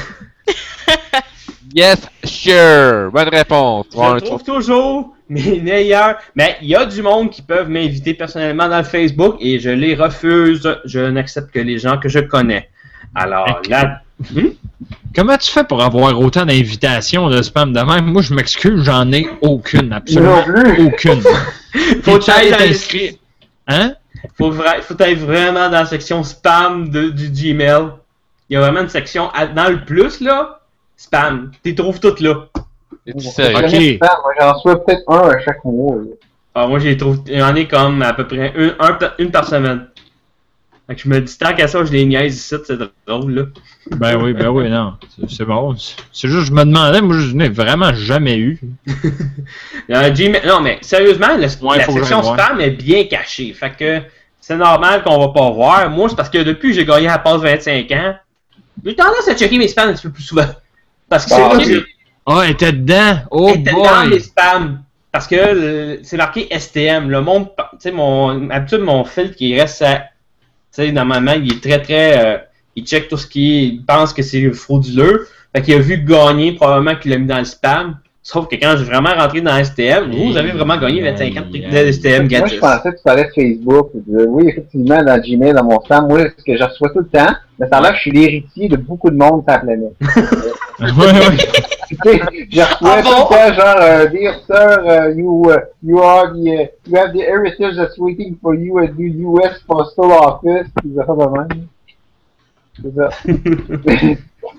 Yes, sure. Bonne réponse. Je ouais, trouve toujours mes meilleurs. Mais il y a du monde qui peuvent m'inviter personnellement dans le Facebook et je les refuse. Je n'accepte que les gens que je connais. Alors là. Hmm? Comment tu fais pour avoir autant d'invitations de spam de même? Moi, je m'excuse, j'en ai aucune, absolument aucune. Faut être inscrit. Hein? Faut, vra- faut être vraiment dans la section spam de, du Gmail. Il y a vraiment une section à, dans le plus, là, spam. Tu les trouves toutes là. Es-tu sérieux? Ok. Moi, j'en reçois peut-être un à chaque mois. Là. Ah, moi, j'ai trouve, j'en ai comme à peu près un, un, une par semaine. Fait que je me dis, tant qu'à ça, je les niaise ici, c'est drôle, là. Ben oui, ben oui, non. C'est, c'est bon. C'est juste, je me demandais, moi, je n'ai vraiment jamais eu. Euh, Gmail, non, mais sérieusement, le, Ouais, la faut que section j'aille voir. spam est bien cachée. Fait que c'est normal qu'on va pas voir. Moi, c'est parce que depuis que j'ai gagné la passe vingt-cinq ans, j'ai tendance à checker mes spams un petit peu plus souvent. Parce que c'est Ah, là ok. que Ah, elle était dedans. Oh Elle était dans les boy. spams. Parce que le- c'est marqué S T M. Le monde, tu sais, mon, d'habitude, mon filtre qui reste à, tu sais, normalement, il est très, très, euh, il check tout ce qui est, il pense que c'est frauduleux. Fait qu'il a vu gagner, probablement qu'il l'a mis dans le spam. Sauf que quand j'ai vraiment rentré dans S T M, vous, vous avez vraiment gagné vingt-cinq ans de S T M Moi, gratis. je pensais que tu parlais de Facebook. Je disais, oui, effectivement, dans Gmail, dans mon spam, moi, ce que je reçois tout le temps, mais ça a l'air que je suis l'héritier de beaucoup de monde sur la planète. Ouais, ouais. Tu sais, je reçois Ah tout bon? le temps, genre, euh, Dear sir, uh, you, uh, you are the, uh, you have the heritage that's waiting for you at the U S Postal Office. Puis ça fait de même. C'est ça.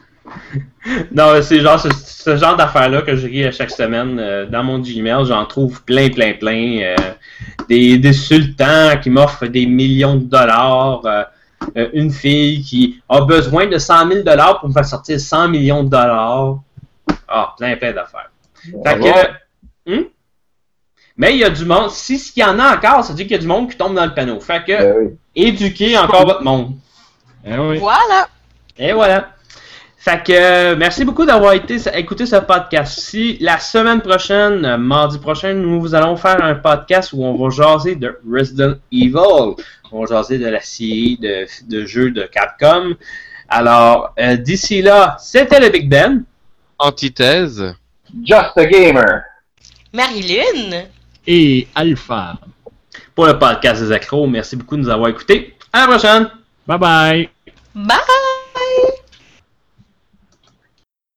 Non, c'est genre ce, ce genre d'affaires-là que je ris à chaque semaine. Euh, dans mon Gmail, j'en trouve plein, plein, plein. Euh, des, des sultans qui m'offrent des millions de dollars. Euh, euh, une fille qui a besoin de cent mille dollars pour me faire sortir cent millions de dollars. Ah, plein, plein d'affaires. Fait que, hum? Mais il y a du monde. Si ce qu'il y en a encore, ça veut dire qu'il y a du monde qui tombe dans le panneau. Fait que, Ben oui. éduquez encore votre monde. Eh oui. Voilà. Et voilà. Fait que euh, merci beaucoup d'avoir été écouté ce podcast-ci. La semaine prochaine, euh, mardi prochain, nous allons faire un podcast où on va jaser de Resident Evil. On va jaser de la série de, de jeux de Capcom. Alors, euh, d'ici là, c'était le Big Ben. Antithèse. Just a gamer. Marie-Lune. Et Alpha. Pour le podcast des accros. Merci beaucoup de nous avoir écoutés. À la prochaine! Bye bye. Bye.